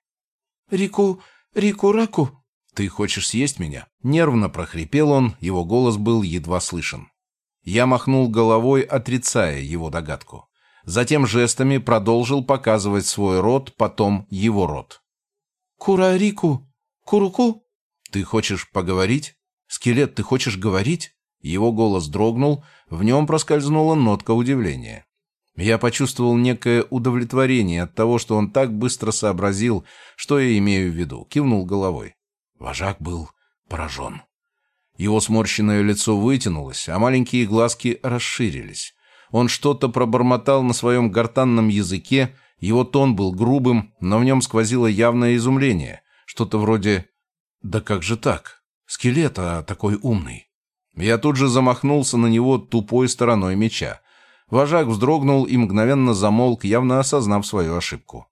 «Рику-раку!» «Ты хочешь съесть меня?» Нервно прохрипел он, его голос был едва слышен. Я махнул головой, отрицая его догадку. Затем жестами продолжил показывать свой рот, потом его рот. «Курарику! Куруку!» «Ты хочешь поговорить? Скелет, ты хочешь говорить?» Его голос дрогнул, в нем проскользнула нотка удивления. Я почувствовал некое удовлетворение от того, что он так быстро сообразил, что я имею в виду, кивнул головой. Вожак был поражен. Его сморщенное лицо вытянулось, а маленькие глазки расширились. Он что-то пробормотал на своем гортанном языке, его тон был грубым, но в нем сквозило явное изумление. Что-то вроде «Да как же так? Скелет, а такой умный». Я тут же замахнулся на него тупой стороной меча. Вожак вздрогнул и мгновенно замолк, явно осознав свою ошибку.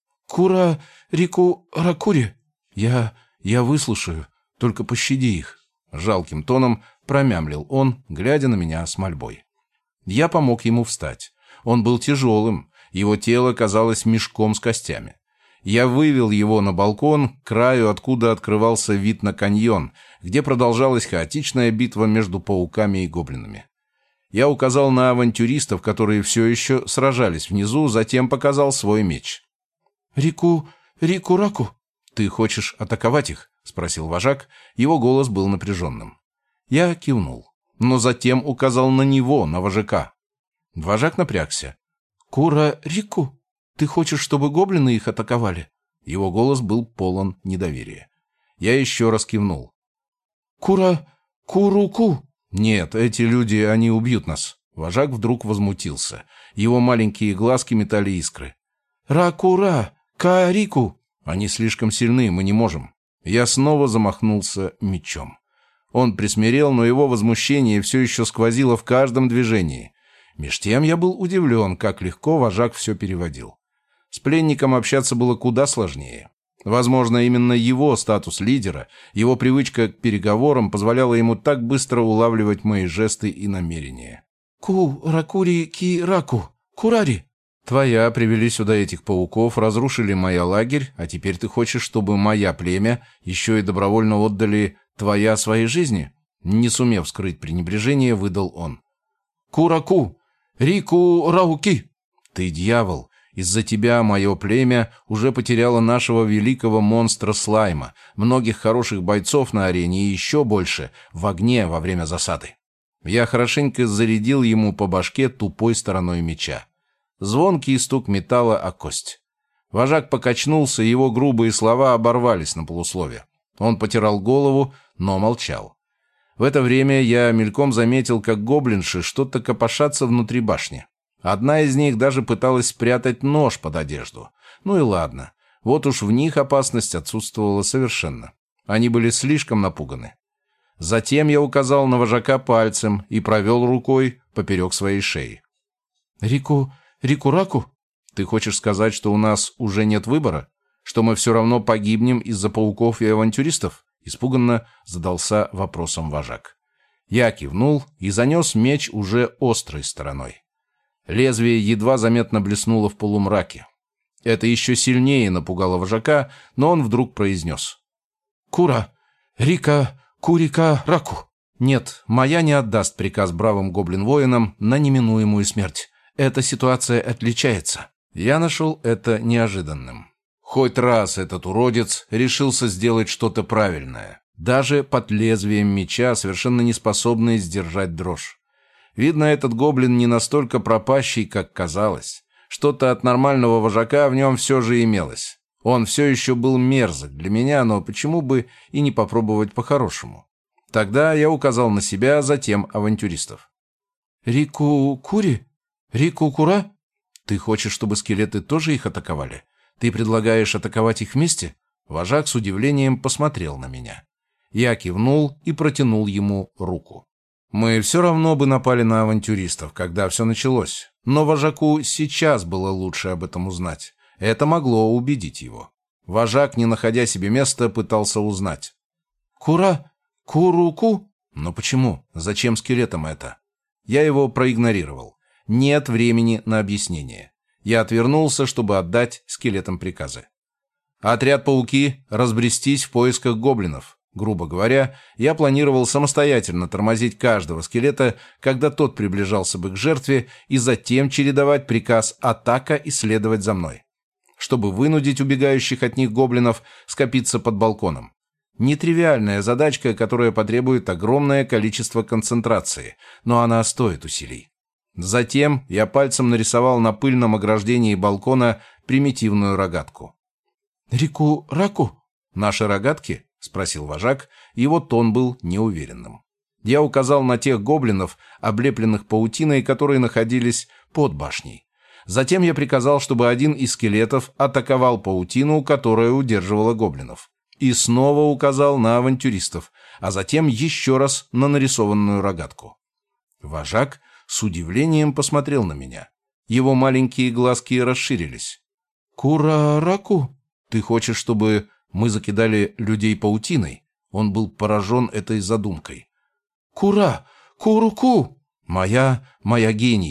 «Рику-ракури! Я выслушаю, только пощади их», — жалким тоном промямлил он, глядя на меня с мольбой. Я помог ему встать. Он был тяжелым, его тело казалось мешком с костями. Я вывел его на балкон, к краю, откуда открывался вид на каньон, где продолжалась хаотичная битва между пауками и гоблинами. Я указал на авантюристов, которые все еще сражались внизу, затем показал свой меч. «Рику-раку, ты хочешь атаковать их?» — спросил вожак. Его голос был напряженным. Я кивнул, но затем указал на него, на вожака. Вожак напрягся. «Кура-рику, ты хочешь, чтобы гоблины их атаковали?» Его голос был полон недоверия. Я еще раз кивнул. «Куруку!» «Нет, эти люди, они убьют нас». Вожак вдруг возмутился. Его маленькие глазки метали искры. «Ракура! Карику!» «Они слишком сильны, мы не можем». Я снова замахнулся мечом. Он присмирел, но его возмущение все еще сквозило в каждом движении. Меж тем я был удивлен, как легко вожак все переводил. С пленником общаться было куда сложнее. Возможно, именно его статус лидера, его привычка к переговорам позволяла ему так быстро улавливать мои жесты и намерения. «Ку-ракури-ки-раку! Курари!» «Твоя привели сюда этих пауков, разрушили моя лагерь, а теперь ты хочешь, чтобы моя племя еще и добровольно отдали твоя своей жизни?» Не сумев скрыть пренебрежение, выдал он. «Кураку! Рику-рауки!» «Ты дьявол! Из-за тебя мое племя уже потеряло нашего великого монстра Слайма, многих хороших бойцов на арене и еще больше в огне во время засады». Я хорошенько зарядил ему по башке тупой стороной меча. Звонкий стук металла о кость. Вожак покачнулся, и его грубые слова оборвались на полуслове. Он потирал голову, но молчал. В это время я мельком заметил, как гоблинши что-то копошатся внутри башни. Одна из них даже пыталась спрятать нож под одежду. Ну и ладно, вот уж в них опасность отсутствовала совершенно. Они были слишком напуганы. Затем я указал на вожака пальцем и провел рукой поперек своей шеи. «Рику-раку? Ты хочешь сказать, что у нас уже нет выбора? Что мы все равно погибнем из-за пауков и авантюристов?» Испуганно задался вопросом вожак. Я кивнул и занес меч уже острой стороной. Лезвие едва заметно блеснуло в полумраке. Это еще сильнее напугало вожака, но он вдруг произнес. «Курика-раку!» «Нет, моя не отдаст приказ бравым гоблин-воинам на неминуемую смерть. Эта ситуация отличается». Я нашел это неожиданным. Хоть раз этот уродец решился сделать что-то правильное. Даже под лезвием меча, совершенно не способный сдержать дрожь. Видно, этот гоблин не настолько пропащий, как казалось. Что-то от нормального вожака в нем все же имелось. Он все еще был мерзок для меня, но почему бы и не попробовать по-хорошему? Тогда я указал на себя, затем авантюристов. «Рику-кури? Рику-кура? Ты хочешь, чтобы скелеты тоже их атаковали? Ты предлагаешь атаковать их вместе?» Вожак с удивлением посмотрел на меня. Я кивнул и протянул ему руку. Мы все равно бы напали на авантюристов, когда все началось. Но вожаку сейчас было лучше об этом узнать. Это могло убедить его. Вожак, не находя себе места, пытался узнать. «Куруку? Но почему? Зачем скелетам это?» Я его проигнорировал. Нет времени на объяснение. Я отвернулся, чтобы отдать скелетам приказы. «Отряд пауки, разбрестись в поисках гоблинов». Грубо говоря, я планировал самостоятельно тормозить каждого скелета, когда тот приближался бы к жертве, и затем чередовать приказ «атака» и следовать за мной, чтобы вынудить убегающих от них гоблинов скопиться под балконом. Нетривиальная задачка, которая потребует огромное количество концентрации, но она стоит усилий. Затем я пальцем нарисовал на пыльном ограждении балкона примитивную рогатку. «Рику-раку? Наши рогатки?» — спросил вожак, его тон был неуверенным. Я указал на тех гоблинов, облепленных паутиной, которые находились под башней. Затем я приказал, чтобы один из скелетов атаковал паутину, которая удерживала гоблинов. И снова указал на авантюристов, а затем еще раз на нарисованную рогатку. Вожак с удивлением посмотрел на меня. Его маленькие глазки расширились. «Кура-раку? Ты хочешь, чтобы мы закидали людей паутиной?» Он был поражен этой задумкой. «Кура! Куруку! Моя гений!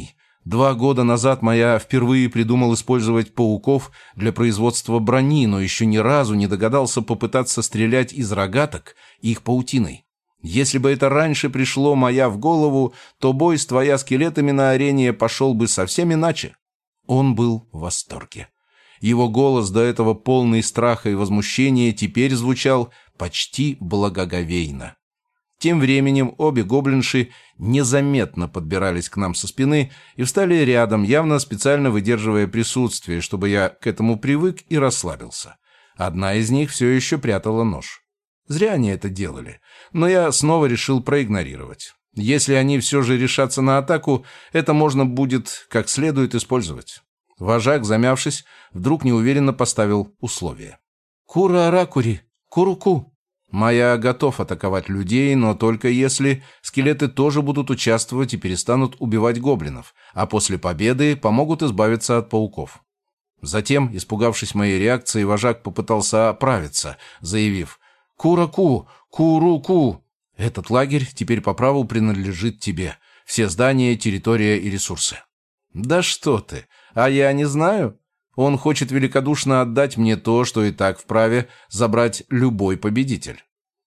2 года назад я впервые придумал использовать пауков для производства брони, но еще ни разу не догадался попытаться стрелять из рогаток их паутиной. Если бы это раньше пришло в голову, то бой с твоя скелетами на арене пошел бы совсем иначе». Он был в восторге. Его голос, до этого полный страха и возмущения, теперь звучал почти благоговейно. Тем временем обе гоблинши незаметно подбирались к нам со спины и встали рядом, явно специально выдерживая присутствие, чтобы я к этому привык и расслабился. Одна из них все еще прятала нож. Зря они это делали, но я снова решил проигнорировать. Если они все же решатся на атаку, это можно будет как следует использовать. Вожак, замявшись, вдруг неуверенно поставил условие. «Кура-аракури, куруку». Я готов атаковать людей, но только если скелеты тоже будут участвовать и перестанут убивать гоблинов, а после победы помогут избавиться от пауков. Затем, испугавшись моей реакции, вожак попытался оправиться, заявив: «Кураку, куруку. Этот лагерь теперь по праву принадлежит тебе. Все здания, территория и ресурсы». «Да что ты! А я не знаю. Он хочет великодушно отдать мне то, что и так вправе забрать любой победитель».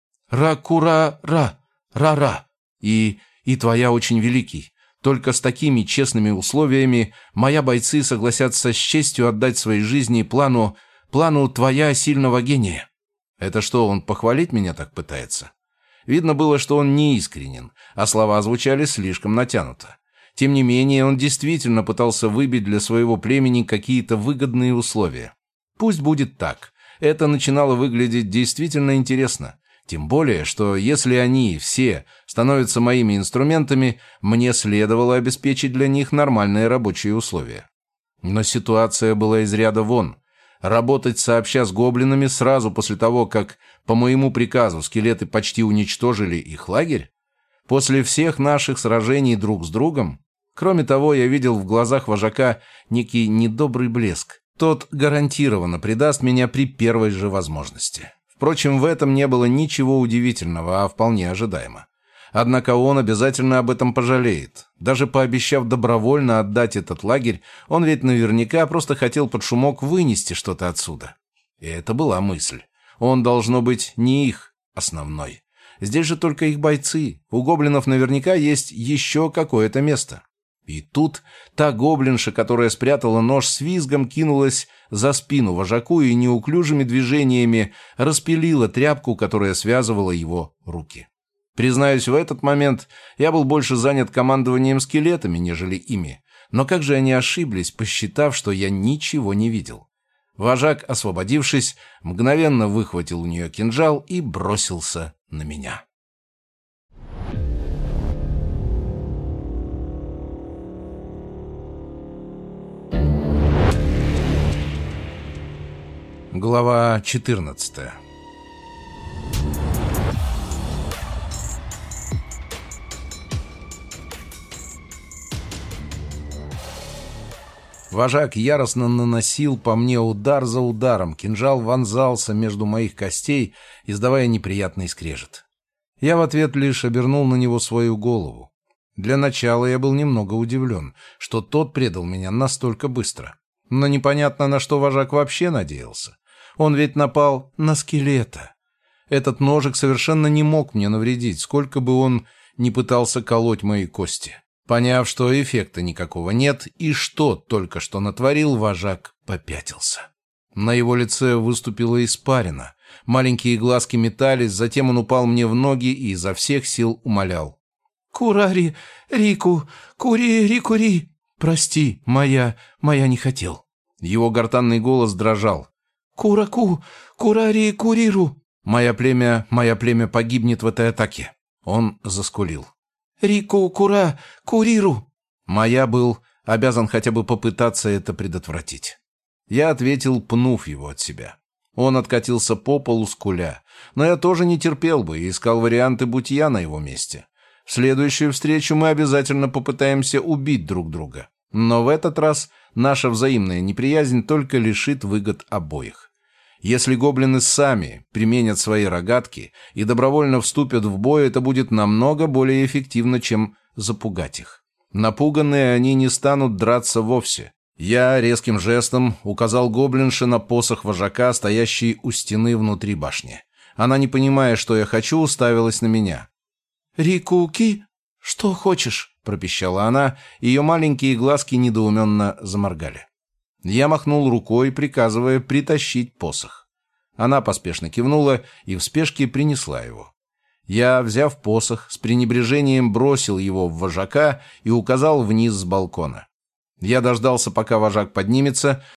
«Ра-кура-ра! Ра-ра! И твоя очень великий. Только с такими честными условиями мои бойцы согласятся с честью отдать свои жизни плану твоя сильного гения». Это что, он похвалить меня так пытается? Видно было, что он не искренен, а слова звучали слишком натянуто. Тем не менее, он действительно пытался выбить для своего племени какие-то выгодные условия. Пусть будет так. Это начинало выглядеть действительно интересно. Тем более, что если они все становятся моими инструментами, мне следовало обеспечить для них нормальные рабочие условия. Но ситуация была из ряда вон. Работать сообща с гоблинами сразу после того, как по моему приказу скелеты почти уничтожили их лагерь? После всех наших сражений друг с другом? Кроме того, я видел в глазах вожака некий недобрый блеск. Тот гарантированно предаст меня при первой же возможности. Впрочем, в этом не было ничего удивительного, а вполне ожидаемо. Однако он обязательно об этом пожалеет. Даже пообещав добровольно отдать этот лагерь, он ведь наверняка просто хотел под шумок вынести что-то отсюда. И это была мысль. Он, должно быть, не их основной. Здесь же только их бойцы. У гоблинов наверняка есть еще какое-то место. И тут та гоблинша, которая спрятала нож, с визгом кинулась за спину вожаку и неуклюжими движениями распилила тряпку, которая связывала его руки. Признаюсь, в этот момент я был больше занят командованием скелетами, нежели ими. Но как же они ошиблись, посчитав, что я ничего не видел. Вожак, освободившись, мгновенно выхватил у нее кинжал и бросился на меня. Глава 14. Вожак яростно наносил по мне удар за ударом, кинжал вонзался между моих костей, издавая неприятный скрежет. Я в ответ лишь обернул на него свою голову. Для начала я был немного удивлен, что тот предал меня настолько быстро. Но непонятно, на что вожак вообще надеялся. Он ведь напал на скелета. Этот ножик совершенно не мог мне навредить, сколько бы он ни пытался колоть мои кости. Поняв, что эффекта никакого нет и что только что натворил, вожак попятился. На его лице выступила испарина. Маленькие глазки метались, затем он упал мне в ноги и изо всех сил умолял: «Курари, Рику, кури. Прости, моя не хотел». Его гортанный голос дрожал. «Кураку, курари, куриру». Мое племя погибнет в этой атаке. Он заскулил. «Рику, кура, куриру». Моя был обязан хотя бы попытаться это предотвратить. Я ответил, пнув его от себя. Он откатился по полу, скуля. Но я тоже не терпел бы и искал варианты, будь я на его месте. В следующую встречу мы обязательно попытаемся убить друг друга. Но в этот раз наша взаимная неприязнь только лишит выгод обоих. Если гоблины сами применят свои рогатки и добровольно вступят в бой, это будет намного более эффективно, чем запугать их. Напуганные они не станут драться вовсе. Я резким жестом указал гоблинше на посох вожака, стоящий у стены внутри башни. Она, не понимая, что я хочу, уставилась на меня. «Рикуки, что хочешь?» — пропищала она, ее маленькие глазки недоуменно заморгали. Я махнул рукой, приказывая притащить посох. Она поспешно кивнула и в спешке принесла его. Я, взяв посох, с пренебрежением бросил его в вожака и указал вниз с балкона. Я дождался, пока вожак поднимется,